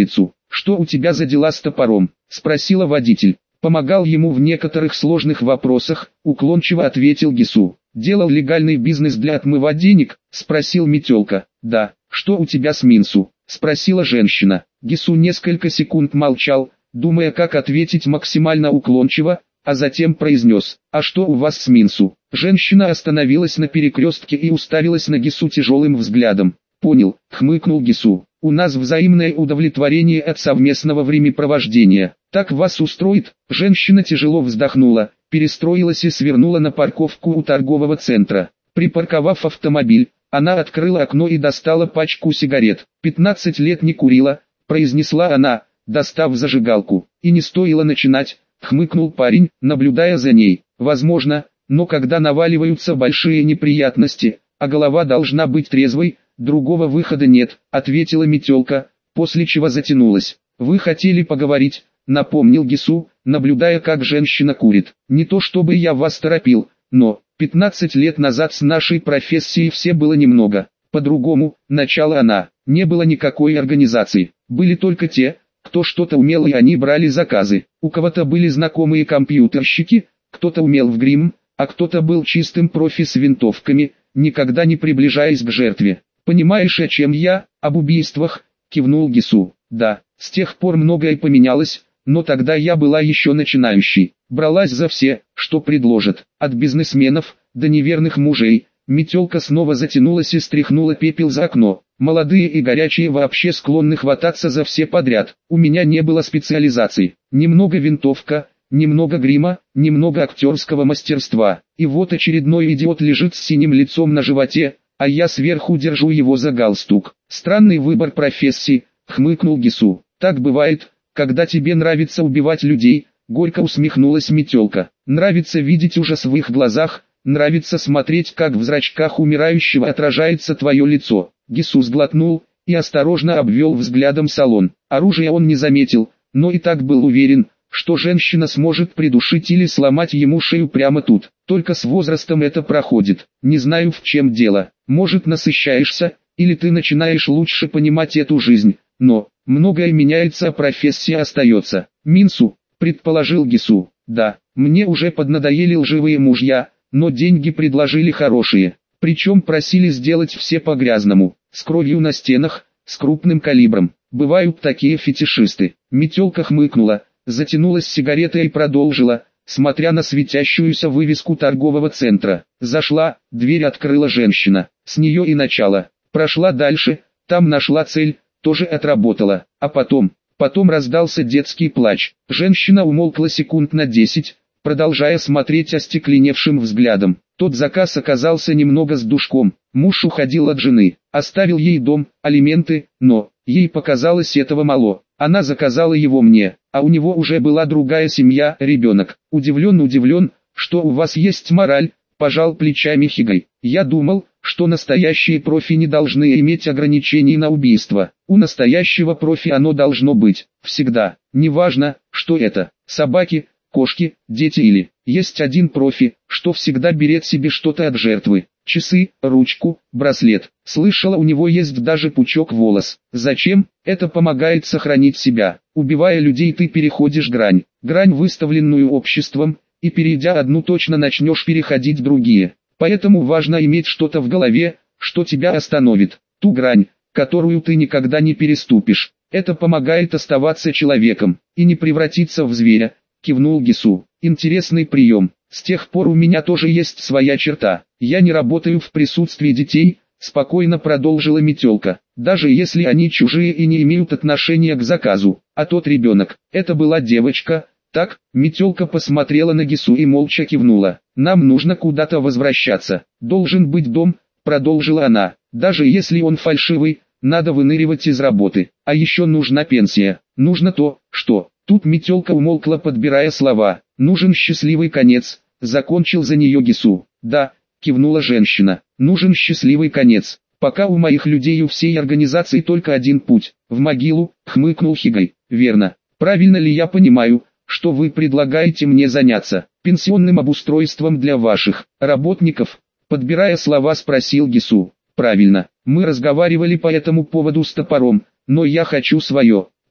Что у тебя за дела с топором? Спросила водитель. Помогал ему в некоторых сложных вопросах, уклончиво ответил Гису. Делал легальный бизнес для отмыва денег? Спросил Метелка. Да. Что у тебя с Минсу? Спросила женщина. Гису несколько секунд молчал, думая, как ответить максимально уклончиво, а затем произнес: «А что у вас с Минсу?» Женщина остановилась на перекрестке и уставилась на Гису тяжелым взглядом. «Понял», — хмыкнул Гису. «У нас взаимное удовлетворение от совместного времяпровождения. Так вас устроит?» Женщина тяжело вздохнула, перестроилась и свернула на парковку у торгового центра. Припарковав автомобиль, она открыла окно и достала пачку сигарет. 15 лет не курила, произнесла она, достав зажигалку. И не стоило начинать, хмыкнул парень, наблюдая за ней. Возможно, но когда наваливаются большие неприятности, а голова должна быть трезвой, другого выхода нет, ответила Метелка, после чего затянулась. Вы хотели поговорить, напомнил Гису, наблюдая, как женщина курит. Не то чтобы я вас торопил, но 15 лет назад с нашей профессией все было немного по-другому, начала она. Не было никакой организации, были только те, кто что-то умел, и они брали заказы. У кого-то были знакомые компьютерщики, кто-то умел в грим, а кто-то был чистым профи с винтовками, никогда не приближаясь к жертве. «Понимаешь, о чем я?» «Об убийствах», — кивнул Гису. «Да, с тех пор многое поменялось, но тогда я была еще начинающей. Бралась за все, что предложат, от бизнесменов до неверных мужей». Метелка снова затянулась и стряхнула пепел за окно. «Молодые и горячие вообще склонны хвататься за все подряд. У меня не было специализаций. Немного винтовка, немного грима, немного актерского мастерства. И вот очередной идиот лежит с синим лицом на животе, а я сверху держу его за галстук. Странный выбор профессии», — хмыкнул Гису. «Так бывает, когда тебе нравится убивать людей», — горько усмехнулась Метелка. «Нравится видеть ужас в их глазах, нравится смотреть, как в зрачках умирающего отражается твое лицо». Гису сглотнул и осторожно обвел взглядом салон. Оружия он не заметил, но и так был уверен, что женщина сможет придушить или сломать ему шею прямо тут. Только с возрастом это проходит. Не знаю, в чем дело. Может, насыщаешься, или ты начинаешь лучше понимать эту жизнь. Но многое меняется, а профессия остается. Минсу, предположил Гису. Да, мне уже поднадоели лживые мужья, но деньги предложили хорошие. Причем просили сделать все по-грязному, с кровью на стенах, с крупным калибром. Бывают такие фетишисты. Метелка хмыкнула, затянулась сигаретой и продолжила, смотря на светящуюся вывеску торгового центра. Зашла, дверь открыла женщина. С нее и начало. Прошла дальше, там нашла цель, тоже отработала. А потом раздался детский плач. Женщина умолкла секунд на 10, продолжая смотреть остекленевшим взглядом. Тот заказ оказался немного с душком. Муж уходил от жены, оставил ей дом, алименты, но ей показалось этого мало. Она заказала его мне, а у него уже была другая семья, ребенок. Удивлен, что у вас есть мораль, пожал плечами Хигай. Я думал, что настоящие профи не должны иметь ограничений на убийство. У настоящего профи оно должно быть, всегда. Неважно, что это, собаки, кошки, дети или... Есть один профи, что всегда берет себе что-то от жертвы. Часы, ручку, браслет. Слышала, у него есть даже пучок волос. Зачем? Это помогает сохранить себя. Убивая людей, ты переходишь грань, выставленную обществом, и перейдя одну, точно начнешь переходить другие. Поэтому важно иметь что-то в голове, что тебя остановит. Ту грань, которую ты никогда не переступишь. Это помогает оставаться человеком и не превратиться в зверя, кивнул Гису. Интересный прием. С тех пор у меня тоже есть своя черта. Я не работаю в присутствии детей, спокойно продолжила Метелка. Даже если они чужие и не имеют отношения к заказу. А тот ребенок, это была девочка, так? Метелка посмотрела на Гису и молча кивнула. Нам нужно куда-то возвращаться. Должен быть дом, продолжила она. Даже если он фальшивый, надо выныривать из работы. А еще нужна пенсия. Нужно то, что... Тут Метелка умолкла, подбирая слова. «Нужен счастливый конец», — закончил за нее Гису. «Да», — кивнула женщина, — «нужен счастливый конец. Пока у моих людей, у всей организации только один путь — в могилу», — хмыкнул Хигай. «Верно. Правильно ли я понимаю, что вы предлагаете мне заняться пенсионным обустройством для ваших работников?» Подбирая слова, спросил Гису. «Правильно. Мы разговаривали по этому поводу с топором, но я хочу свое.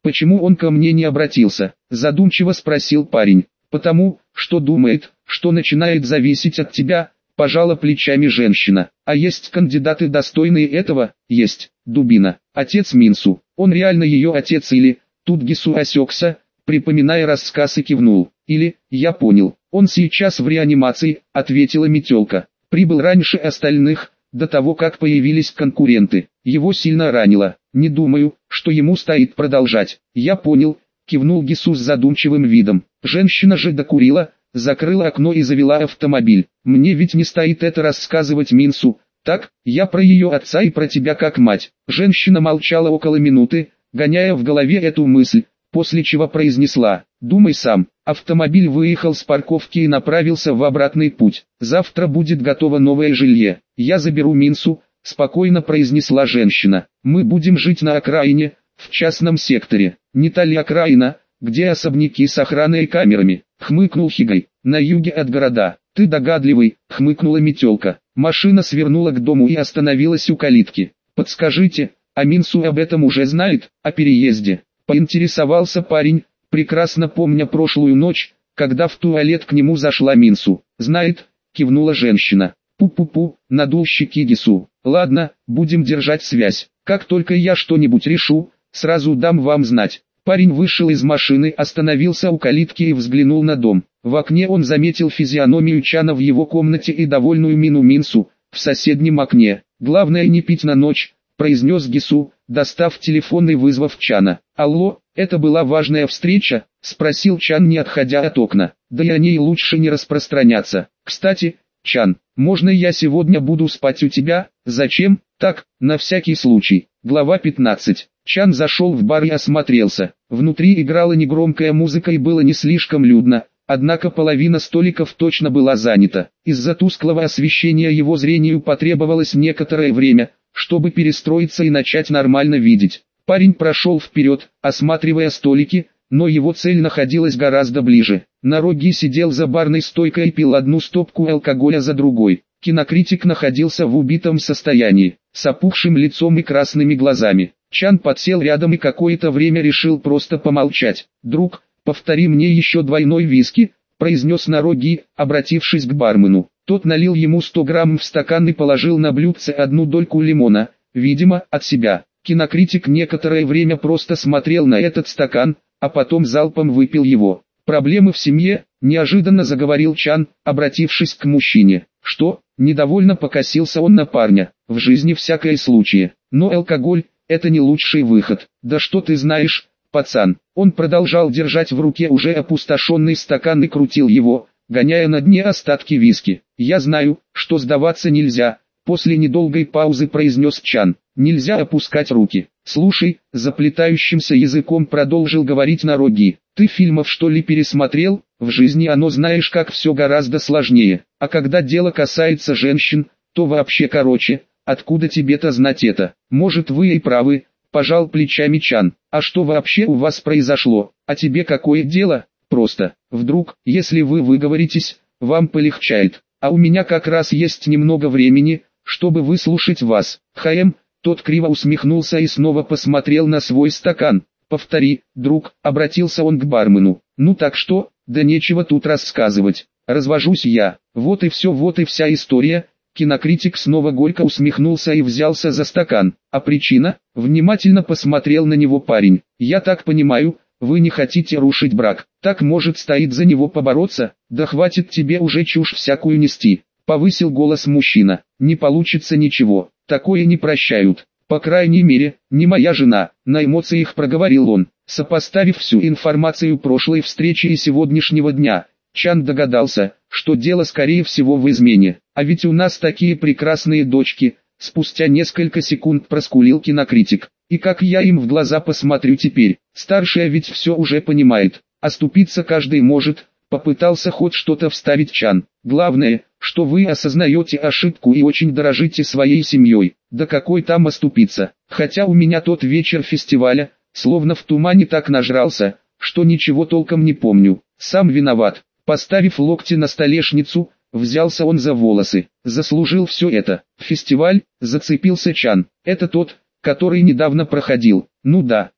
Почему он ко мне не обратился? Задумчиво спросил парень. Потому, что думает, что начинает зависеть от тебя, пожала плечами женщина. А есть кандидаты достойные этого? Есть. Дубина. Отец Минсу. Он реально ее отец или... Тут Гису осекся, припоминая рассказ и кивнул. Или, я понял, он сейчас в реанимации, ответила Метелка. Прибыл раньше остальных, до того как появились конкуренты. Его сильно ранило. Не думаю, что ему стоит продолжать. Я понял, кивнул Гису с задумчивым видом. Женщина же докурила, закрыла окно и завела автомобиль. Мне ведь не стоит это рассказывать Минсу. Так, я про ее отца и про тебя как мать. Женщина молчала около минуты, гоняя в голове эту мысль, после чего произнесла: «Думай сам». Автомобиль выехал с парковки и направился в обратный путь. «Завтра будет готово новое жилье. Я заберу Минсу», — спокойно произнесла женщина. «Мы будем жить на окраине, в частном секторе. Не та ли окраина, где особняки с охраной и камерами?» — хмыкнул Хигай. «На юге от города». «Ты догадливый», — хмыкнула Метелка. Машина свернула к дому и остановилась у калитки. «Подскажите, а Минсу об этом уже знает, о переезде?» — поинтересовался парень, прекрасно помня прошлую ночь, когда в туалет к нему зашла Минсу. «Знает», — кивнула женщина. «Пу-пу-пу», — надул щеки Гису. «Ладно, будем держать связь. Как только я что-нибудь решу, сразу дам вам знать». Парень вышел из машины, остановился у калитки и взглянул на дом. В окне он заметил физиономию Чана в его комнате и довольную мину Минсу в соседнем окне. «Главное не пить на ночь», — произнес Гису, достав телефон и вызвав Чана. «Алло, это была важная встреча?» — спросил Чан, не отходя от окна. «Да и о ней лучше не распространяться. Кстати, Чан, можно я сегодня буду спать у тебя?» «Зачем?» «Так, на всякий случай». Глава 15. Чан зашел в бар и осмотрелся. Внутри играла негромкая музыка и было не слишком людно, однако половина столиков точно была занята. Из-за тусклого освещения его зрению потребовалось некоторое время, чтобы перестроиться и начать нормально видеть. Парень прошел вперед, осматривая столики, но его цель находилась гораздо ближе. Нароги сидел за барной стойкой и пил одну стопку алкоголя за другой. Кинокритик находился в убитом состоянии, с опухшим лицом и красными глазами. Чан подсел рядом и какое-то время решил просто помолчать. «Друг, повтори мне еще двойной виски», — произнес Нароги, обратившись к бармену. Тот налил ему 100 грамм в стакан и положил на блюдце одну дольку лимона, видимо, от себя. Кинокритик некоторое время просто смотрел на этот стакан, а потом залпом выпил его. «Проблемы в семье?» — неожиданно заговорил Чан, обратившись к мужчине. «Что?» — недовольно покосился он на парня. «В жизни всякое случае, но алкоголь — это не лучший выход». «Да что ты знаешь, пацан?» Он продолжал держать в руке уже опустошенный стакан и крутил его, гоняя на дне остатки виски. «Я знаю, что сдаваться нельзя», — после недолгой паузы произнес Чан. «Нельзя опускать руки». «Слушай», — заплетающимся языком продолжил говорить Нароги. «Ты фильмов что ли пересмотрел? В жизни оно знаешь как все гораздо сложнее. А когда дело касается женщин, то вообще короче. Откуда тебе-то знать это? Может вы и правы», — пожал плечами Чан. «А что вообще у вас произошло? А тебе какое дело? Просто, вдруг, если вы выговоритесь, вам полегчает. А у меня как раз есть немного времени, чтобы выслушать вас». Тот криво усмехнулся и снова посмотрел на свой стакан. «Повтори, друг», — обратился он к бармену. «Ну так что?» «Да нечего тут рассказывать. Развожусь я. Вот и все, вот и вся история». Кинокритик снова горько усмехнулся и взялся за стакан. «А причина?» — внимательно посмотрел на него парень. «Я так понимаю, вы не хотите рушить брак. Так может стоит за него побороться? Да хватит тебе уже чушь всякую нести». Повысил голос мужчина. «Не получится ничего. Такое не прощают. По крайней мере, не моя жена», — на эмоциях проговорил он. Сопоставив всю информацию прошлой встречи и сегодняшнего дня, Чан догадался, что дело скорее всего в измене. «А ведь у нас такие прекрасные дочки», — спустя несколько секунд проскулил кинокритик. «И как я им в глаза посмотрю теперь? Старшая ведь все уже понимает. Оступиться каждый может», — попытался хоть что-то вставить Чан. «Главное, что вы осознаете ошибку и очень дорожите своей семьей. Да какой там оступиться? Хотя у меня тот вечер фестиваля, словно в тумане так нажрался, что ничего толком не помню. Сам виноват». Поставив локти на столешницу, взялся он за волосы. «Заслужил все это. Фестиваль?» — зацепился Чан. «Это тот, который недавно проходил». «Ну да,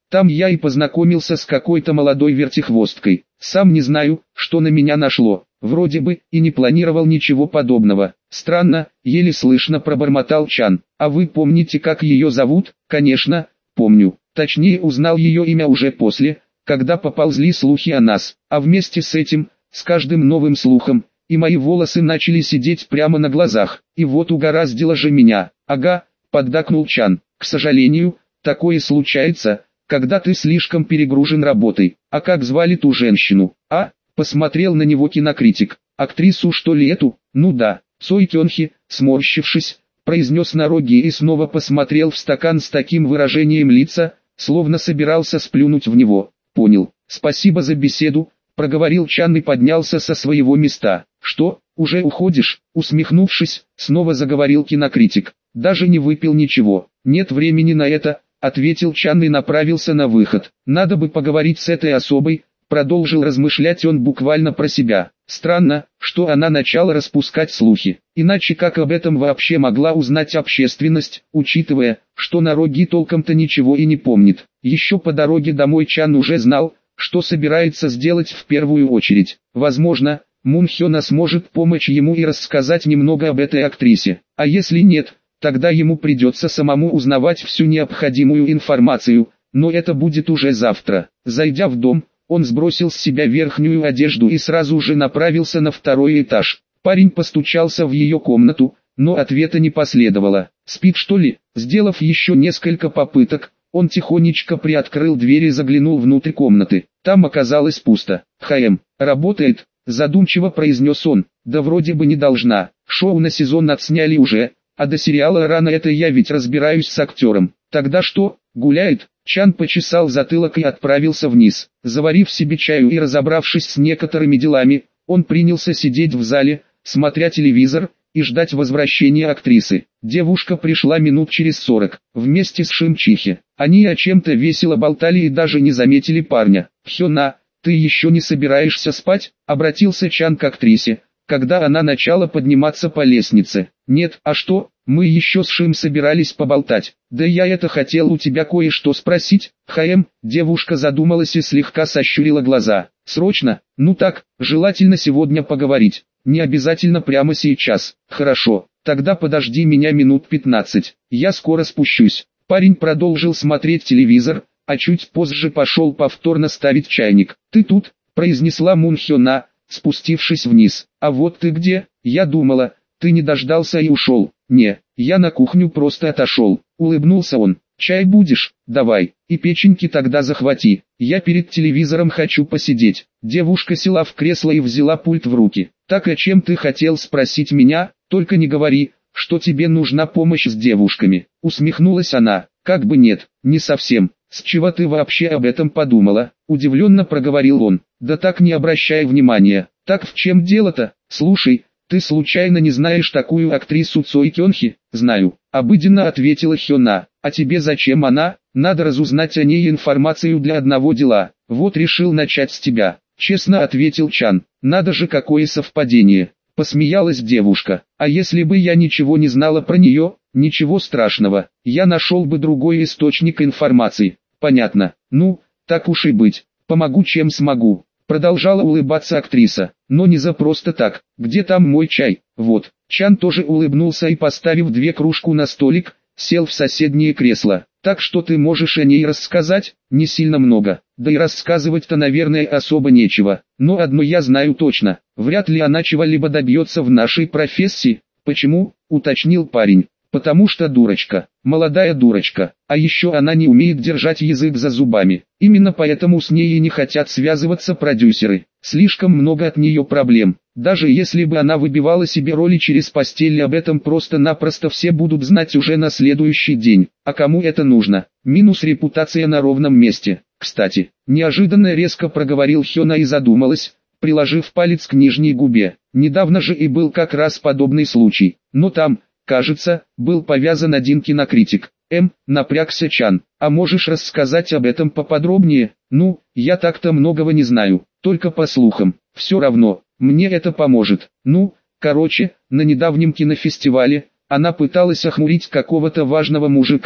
Там я и познакомился с какой-то молодой вертихвосткой. Сам не знаю, что на меня нашло. Вроде бы и не планировал ничего подобного. Странно, еле слышно пробормотал Чан. А вы помните, как ее зовут? Конечно, помню. Точнее, узнал ее имя уже после, когда поползли слухи о нас. А вместе с этим, с каждым новым слухом, и мои волосы начали сидеть прямо на глазах. И вот угораздило же меня. Ага, поддакнул Чан. К сожалению, такое случается, когда ты слишком перегружен работой. А как звали ту женщину? Посмотрел на него кинокритик. Актрису что ли эту? Ну да. Цой Кёнхи, сморщившись, произнес Нароги и снова посмотрел в стакан с таким выражением лица, словно собирался сплюнуть в него. Понял. Спасибо за беседу, проговорил Чан и поднялся со своего места. Что, уже уходишь? Усмехнувшись, снова заговорил кинокритик. Даже не выпил ничего. Нет времени на это, ответил Чан и направился на выход. Надо бы поговорить с этой особой, продолжил размышлять он буквально про себя. Странно, что она начала распускать слухи. Иначе как об этом вообще могла узнать общественность, учитывая, что Нароги толком-то ничего и не помнит. Еще по дороге домой Чан уже знал, что собирается сделать в первую очередь. Возможно, Мун Хёна сможет помочь ему и рассказать немного об этой актрисе. А если нет, тогда ему придется самому узнавать всю необходимую информацию, но это будет уже завтра. Зайдя в дом, он сбросил с себя верхнюю одежду и сразу же направился на второй этаж. Парень постучался в ее комнату, но ответа не последовало. «Спит что ли?» Сделав еще несколько попыток, он тихонечко приоткрыл дверь и заглянул внутрь комнаты. Там оказалось пусто. «Работает», задумчиво произнес он. «Да вроде бы не должна. Шоу на сезон отсняли уже, а до сериала рано, это я ведь разбираюсь с актером. Тогда что, гуляет?» Чан почесал затылок и отправился вниз. Заварив себе чаю и разобравшись с некоторыми делами, он принялся сидеть в зале, смотря телевизор, и ждать возвращения актрисы. Девушка пришла минут через 40, вместе с Шимчихи. Они о чем-то весело болтали и даже не заметили парня. «Хёна, ты еще не собираешься спать?» — обратился Чан к актрисе, когда она начала подниматься по лестнице. «Нет, а что, мы еще с Шим собирались поболтать. Да я это хотел у тебя кое-что спросить». Девушка задумалась и слегка сощурила глаза. «Срочно? Ну так, желательно сегодня поговорить. Не обязательно прямо сейчас». «Хорошо, тогда подожди меня минут 15, я скоро спущусь». Парень продолжил смотреть телевизор, а чуть позже пошел повторно ставить чайник. «Ты тут?» — произнесла Мун Хёна, спустившись вниз. «А вот ты где? Я думала, ты не дождался и ушел». «Не, я на кухню просто отошел», — улыбнулся он. «Чай будешь? Давай, и печеньки тогда захвати, я перед телевизором хочу посидеть». Девушка села в кресло и взяла пульт в руки. «Так, о чем ты хотел спросить меня? Только не говори, что тебе нужна помощь с девушками». Усмехнулась она. «Как бы нет, не совсем. С чего ты вообще об этом подумала?» Удивленно проговорил он. «Да так, не обращай внимания. Так в чем дело-то? Слушай, ты случайно не знаешь такую актрису Цой Кёнхи?» «Знаю», — обыденно ответила Хёна. «А тебе зачем она? Надо разузнать о ней информацию для одного дела. Вот решил начать с тебя», — честно ответил Чан. «Надо же, какое совпадение», — посмеялась девушка. «А если бы я ничего не знала про нее?» «Ничего страшного, я нашел бы другой источник информации». «Понятно. Ну, так уж и быть, помогу чем смогу». Продолжала улыбаться актриса, но не за просто так. «Где там мой чай?» «Вот». Чан тоже улыбнулся и, поставив 2 кружку на столик, сел в соседнее кресло. «Так что ты можешь о ней рассказать?» «Не сильно много. Да и рассказывать-то, наверное, особо нечего. Но одно я знаю точно. Вряд ли она чего-либо добьется в нашей профессии». «Почему?» — уточнил парень. «Потому что дурочка, молодая дурочка, а еще она не умеет держать язык за зубами. Именно поэтому с ней и не хотят связываться продюсеры. Слишком много от нее проблем. Даже если бы она выбивала себе роли через постель, об этом просто-напросто все будут знать уже на следующий день. А кому это нужно? Минус репутация на ровном месте». «Кстати», неожиданно резко проговорил Хёна и задумалась, приложив палец к нижней губе. «Недавно же и был как раз подобный случай. Но там, кажется, был повязан один кинокритик». Напрягся Чан. «А можешь рассказать об этом поподробнее?» «Ну, я так-то многого не знаю, только по слухам. Все равно, мне это поможет. Ну, короче, на недавнем кинофестивале, она пыталась охмурить какого-то важного мужика,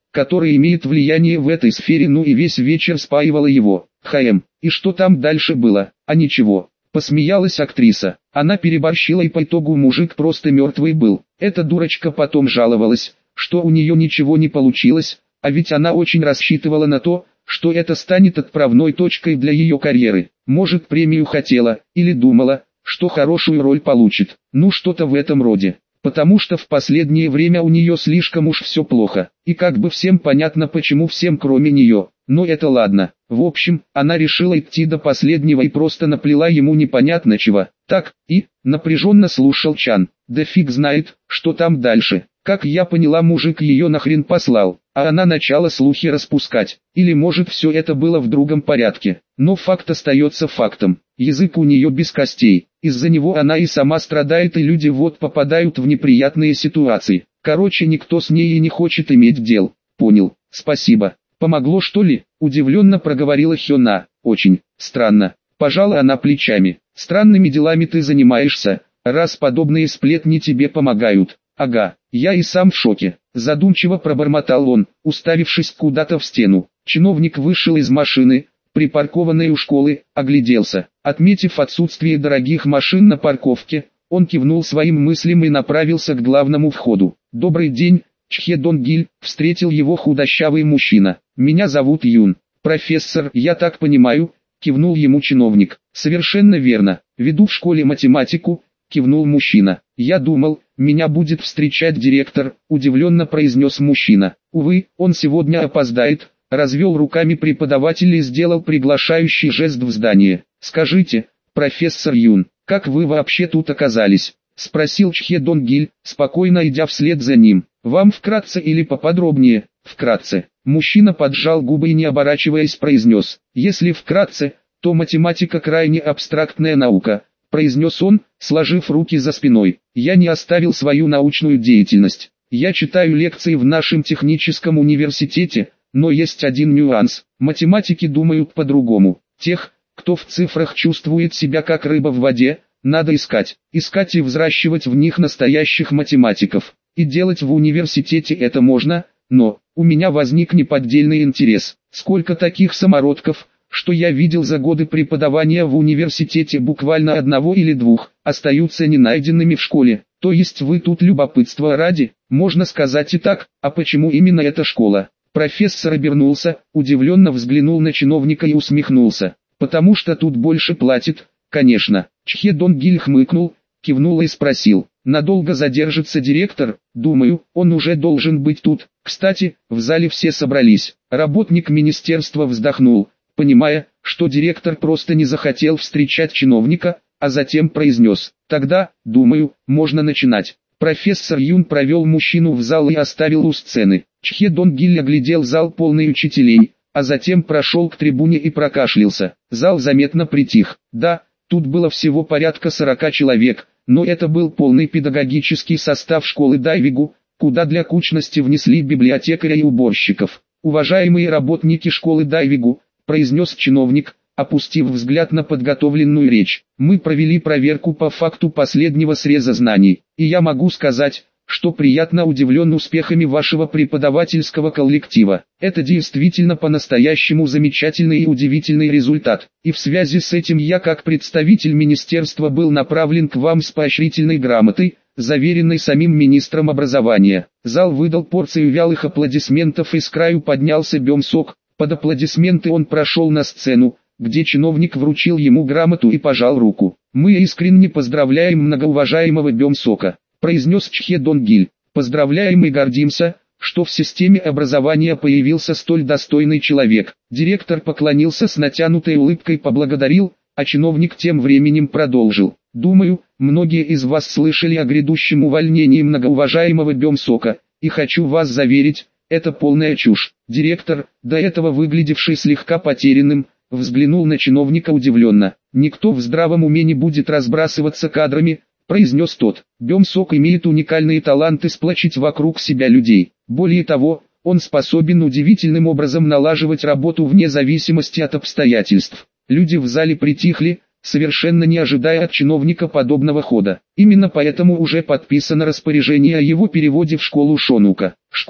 которая имеет влияние в этой сфере, ну и весь вечер спаивала его. И что там дальше было? А ничего. Посмеялась актриса. Она переборщила, и по итогу мужик просто мертвый был. Эта дурочка потом жаловалась, что у нее ничего не получилось, а ведь она очень рассчитывала на то, что это станет отправной точкой для ее карьеры. Может, премию хотела, или думала, что хорошую роль получит. Ну что-то в этом роде. Потому что в последнее время у нее слишком уж все плохо. И как бы всем понятно, почему всем кроме нее. Но это ладно. В общем, она решила идти до последнего и просто наплела ему непонятно чего. Так, и, напряженно слушал Чан. Да фиг знает, что там дальше. Как я поняла, мужик ее нахрен послал, а она начала слухи распускать. Или может все это было в другом порядке. Но факт остается фактом. Язык у нее без костей. Из-за него она и сама страдает, и люди вот попадают в неприятные ситуации. Короче, никто с ней и не хочет иметь дел. Понял, спасибо. Помогло, что ли? Удивленно проговорила Хёна. Очень странно. Пожала она плечами. Странными делами ты занимаешься, раз подобные сплетни тебе помогают. Ага, я и сам в шоке. Задумчиво пробормотал он, уставившись куда-то в стену. Чиновник вышел из машины, припаркованной у школы, огляделся. Отметив отсутствие дорогих машин на парковке, он кивнул своим мыслям и направился к главному входу. «Добрый день, Чхе Донгиль», встретил его худощавый мужчина. «Меня зовут Юн». «Профессор, я так понимаю», кивнул ему чиновник. «Совершенно верно. Веду в школе математику», кивнул мужчина. «Я думал, меня будет встречать директор», удивленно произнес мужчина. «Увы, он сегодня опоздает», развел руками преподаватель и сделал приглашающий жест в здание. «Скажите, профессор Юн, как вы вообще тут оказались?» спросил Чхе Донгиль, спокойно идя вслед за ним. «Вам вкратце или поподробнее?» «Вкратце». Мужчина поджал губы и не оборачиваясь произнес. «Если вкратце, то математика крайне абстрактная наука», произнес он, сложив руки за спиной. «Я не оставил свою научную деятельность. Я читаю лекции в нашем техническом университете, но есть один нюанс. Математики думают по-другому. Тех, кто в цифрах чувствует себя как рыба в воде, надо искать. Искать и взращивать в них настоящих математиков. И делать в университете это можно, но у меня возник неподдельный интерес. Сколько таких самородков, что я видел за годы преподавания в университете, буквально одного или двух, остаются ненайденными в школе. То есть вы тут любопытства ради, можно сказать и так, а почему именно эта школа?» Профессор обернулся, удивленно взглянул на чиновника и усмехнулся. «Потому что тут больше платит, конечно». Чхе Донгиль хмыкнул, кивнул и спросил. «Надолго задержится директор?» «Думаю, он уже должен быть тут. Кстати, в зале все собрались». Работник министерства вздохнул, понимая, что директор просто не захотел встречать чиновника, а затем произнес. «Тогда, думаю, можно начинать». Профессор Юн провел мужчину в зал и оставил у сцены. Чхе Донгиль оглядел зал полный учителей, а затем прошел к трибуне и прокашлялся. Зал заметно притих. Да, тут было всего порядка 40 человек, но это был полный педагогический состав школы Дайвигу, куда для кучности внесли библиотекаря и уборщиков. «Уважаемые работники школы Дайвигу», произнес чиновник, опустив взгляд на подготовленную речь. «Мы провели проверку по факту последнего среза знаний, и я могу сказать, что приятно удивлен успехами вашего преподавательского коллектива. Это действительно по-настоящему замечательный и удивительный результат. И в связи с этим я как представитель министерства был направлен к вам с поощрительной грамотой, заверенной самим министром образования». Зал выдал порцию вялых аплодисментов и с краю поднялся Бём-сок. Под аплодисменты он прошел на сцену, где чиновник вручил ему грамоту и пожал руку. «Мы искренне поздравляем многоуважаемого Бём-сока», произнес Чхе Донгиль. «Поздравляем и гордимся, что в системе образования появился столь достойный человек». Директор поклонился с натянутой улыбкой, поблагодарил, а чиновник тем временем продолжил. «Думаю, многие из вас слышали о грядущем увольнении многоуважаемого Бём-сока, и хочу вас заверить, это полная чушь». Директор, до этого выглядевший слегка потерянным, взглянул на чиновника удивленно. «Никто в здравом уме не будет разбрасываться кадрами», произнес тот. «Бём-сок имеет уникальные таланты сплочить вокруг себя людей. Более того, он способен удивительным образом налаживать работу вне зависимости от обстоятельств». Люди в зале притихли, совершенно не ожидая от чиновника подобного хода. Именно поэтому уже подписано распоряжение о его переводе в школу Шонука. «Школу?»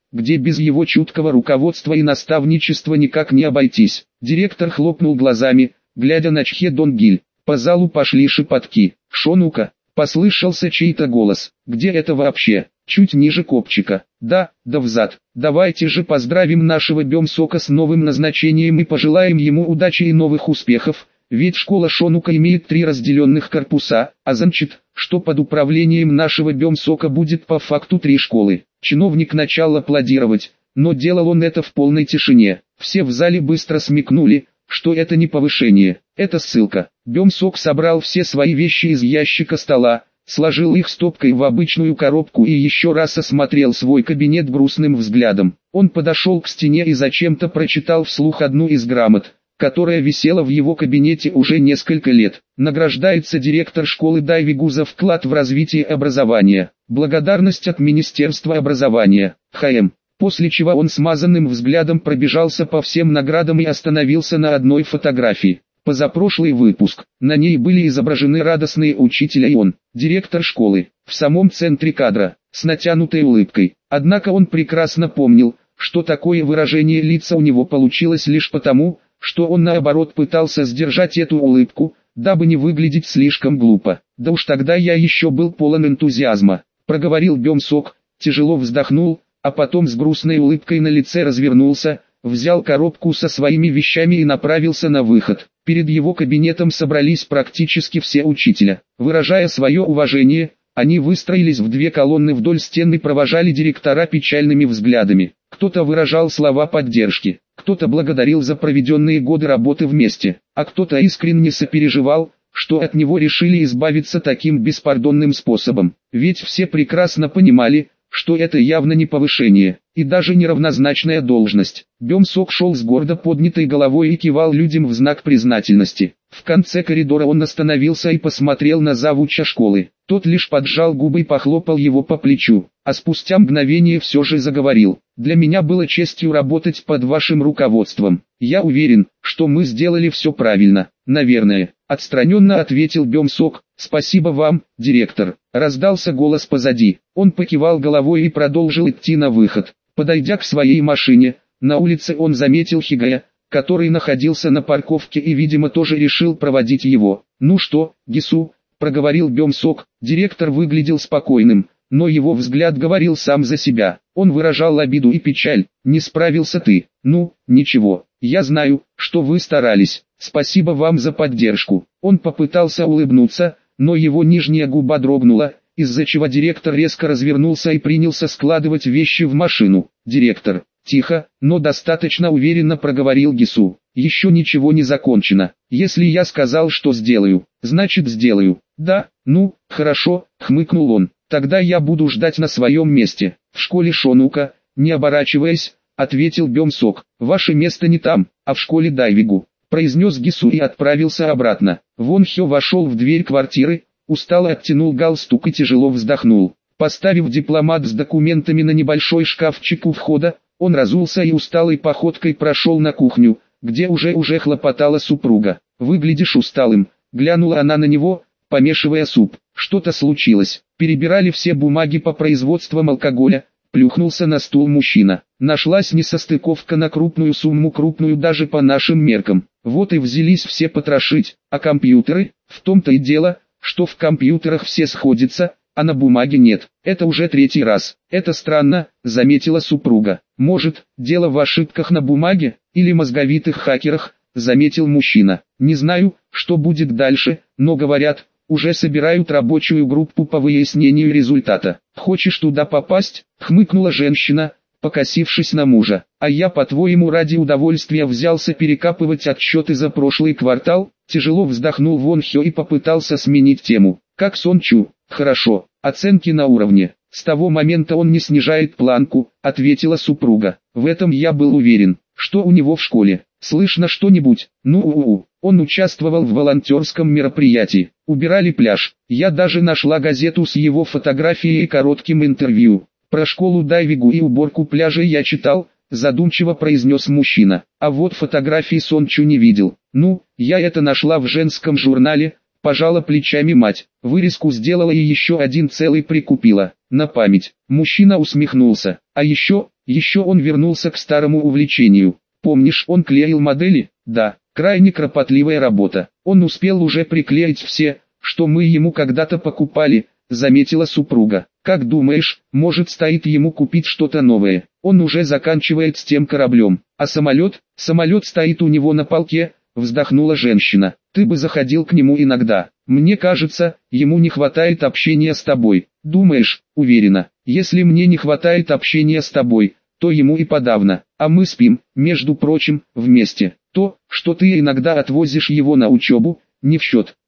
где без его чуткого руководства и наставничества никак не обойтись. Директор хлопнул глазами, глядя на Чхе Донгиль. По залу пошли шепотки. «Шонука!» — послышался чей-то голос. «Где это вообще?» Чуть ниже копчика. «Да, да взад. Давайте же поздравим нашего Бемсока с новым назначением и пожелаем ему удачи и новых успехов, ведь школа Шонука имеет 3 разделенных корпуса, а значит, что под управлением нашего Бемсока будет по факту 3 школы». Чиновник начал аплодировать, но делал он это в полной тишине. Все в зале быстро смекнули, что это не повышение, это ссылка. Бемсок собрал все свои вещи из ящика стола, сложил их стопкой в обычную коробку и еще раз осмотрел свой кабинет грустным взглядом. Он подошел к стене и зачем-то прочитал вслух одну из грамот, которая висела в его кабинете уже несколько лет. Награждается директор школы Дайвигу за вклад в развитие образования. Благодарность от Министерства образования. ХМ. После чего он смазанным взглядом пробежался по всем наградам и остановился на одной фотографии. Позапрошлый выпуск. На ней были изображены радостные учителя и он, директор школы, в самом центре кадра, с натянутой улыбкой. Однако он прекрасно помнил, что такое выражение лица у него получилось лишь потому, что он наоборот пытался сдержать эту улыбку, дабы не выглядеть слишком глупо. «Да уж тогда я еще был полон энтузиазма», — проговорил Бемсок, тяжело вздохнул, а потом с грустной улыбкой на лице развернулся, взял коробку со своими вещами и направился на выход. Перед его кабинетом собрались практически все учителя. Выражая свое уважение, они выстроились в 2 колонны вдоль стен и провожали директора печальными взглядами. Кто-то выражал слова поддержки, кто-то благодарил за проведенные годы работы вместе, а кто-то искренне сопереживал, что от него решили избавиться таким беспардонным способом. Ведь все прекрасно понимали, что это явно не повышение, и даже неравнозначная должность. Бемсок шел с гордо поднятой головой и кивал людям в знак признательности. В конце коридора он остановился и посмотрел на завуча школы. Тот лишь поджал губы и похлопал его по плечу, а спустя мгновение все же заговорил. «Для меня было честью работать под вашим руководством. Я уверен, что мы сделали все правильно, наверное», — отстраненно ответил Бемсок. «Спасибо вам, директор», — раздался голос позади. Он покивал головой и продолжил идти на выход. Подойдя к своей машине, на улице он заметил Хигая, который находился на парковке и, видимо, тоже решил проводить его. «Ну что, Гису?» — проговорил Бемсок. Директор выглядел спокойным, но его взгляд говорил сам за себя. Он выражал обиду и печаль. «Не справился ты. Ну, ничего, я знаю, что вы старались. Спасибо вам за поддержку». Он попытался улыбнуться, но его нижняя губа дрогнула, из-за чего директор резко развернулся и принялся складывать вещи в машину. «Директор», — тихо, но достаточно уверенно проговорил Гису, — «еще ничего не закончено. Если я сказал, что сделаю, значит сделаю». «Да, ну, хорошо», — хмыкнул он. «Тогда я буду ждать на своем месте, в школе Шонука», — не оборачиваясь, ответил Бемсок. «Ваше место не там, а в школе Дайвигу», — произнес Гису и отправился обратно. Вон Хё вошел в дверь квартиры, устало оттянул галстук и тяжело вздохнул. Поставив дипломат с документами на небольшой шкафчик у входа, он разулся и усталой походкой прошел на кухню, где уже хлопотала супруга. «Выглядишь усталым», — глянула она на него, помешивая суп. «Что-то случилось?» Перебирали все бумаги по производству алкоголя, плюхнулся на стул мужчина. «Нашлась несостыковка на крупную сумму, крупную даже по нашим меркам. Вот и взялись все потрошить. А компьютеры? В том-то и дело, что в компьютерах все сходятся, а на бумаге нет. Это уже 3-й раз. Это странно», — заметила супруга. «Может, дело в ошибках на бумаге, или мозговитых хакерах», — заметил мужчина. «Не знаю, что будет дальше, но говорят, уже собирают рабочую группу по выяснению результата». «Хочешь туда попасть?» — хмыкнула женщина, покосившись на мужа. «А я, по-твоему, ради удовольствия взялся перекапывать отчеты за прошлый квартал?» Тяжело вздохнул Вон Хё и попытался сменить тему. «Как Сон Чу?» «Хорошо, оценки на уровне. С того момента он не снижает планку», — ответила супруга. «В этом я был уверен. Что у него в школе? Слышно что-нибудь?» «Ну, он участвовал в волонтерском мероприятии. Убирали пляж. Я даже нашла газету с его фотографией и коротким интервью. Про школу Дайвигу и уборку пляжа я читал», — задумчиво произнес мужчина. «А вот фотографии Сон Чу не видел». «Ну, я это нашла в женском журнале», Пожала плечами мать. Вырезку сделала и еще один целый прикупила. На память. Мужчина усмехнулся. А еще он вернулся к старому увлечению. Помнишь, он клеил модели? Да, крайне кропотливая работа. Он успел уже приклеить все, что мы ему когда-то покупали, заметила супруга. Как думаешь, может стоит ему купить что-то новое? Он уже заканчивает с тем кораблем. А самолет? Самолет стоит у него на полке, вздохнула женщина. Ты бы заходил к нему иногда. Мне кажется, ему не хватает общения с тобой. Думаешь? Уверена. Если мне не хватает общения с тобой, то ему и подавно. А мы спим, между прочим, вместе. То, что ты иногда отвозишь его на учебу, не в счет.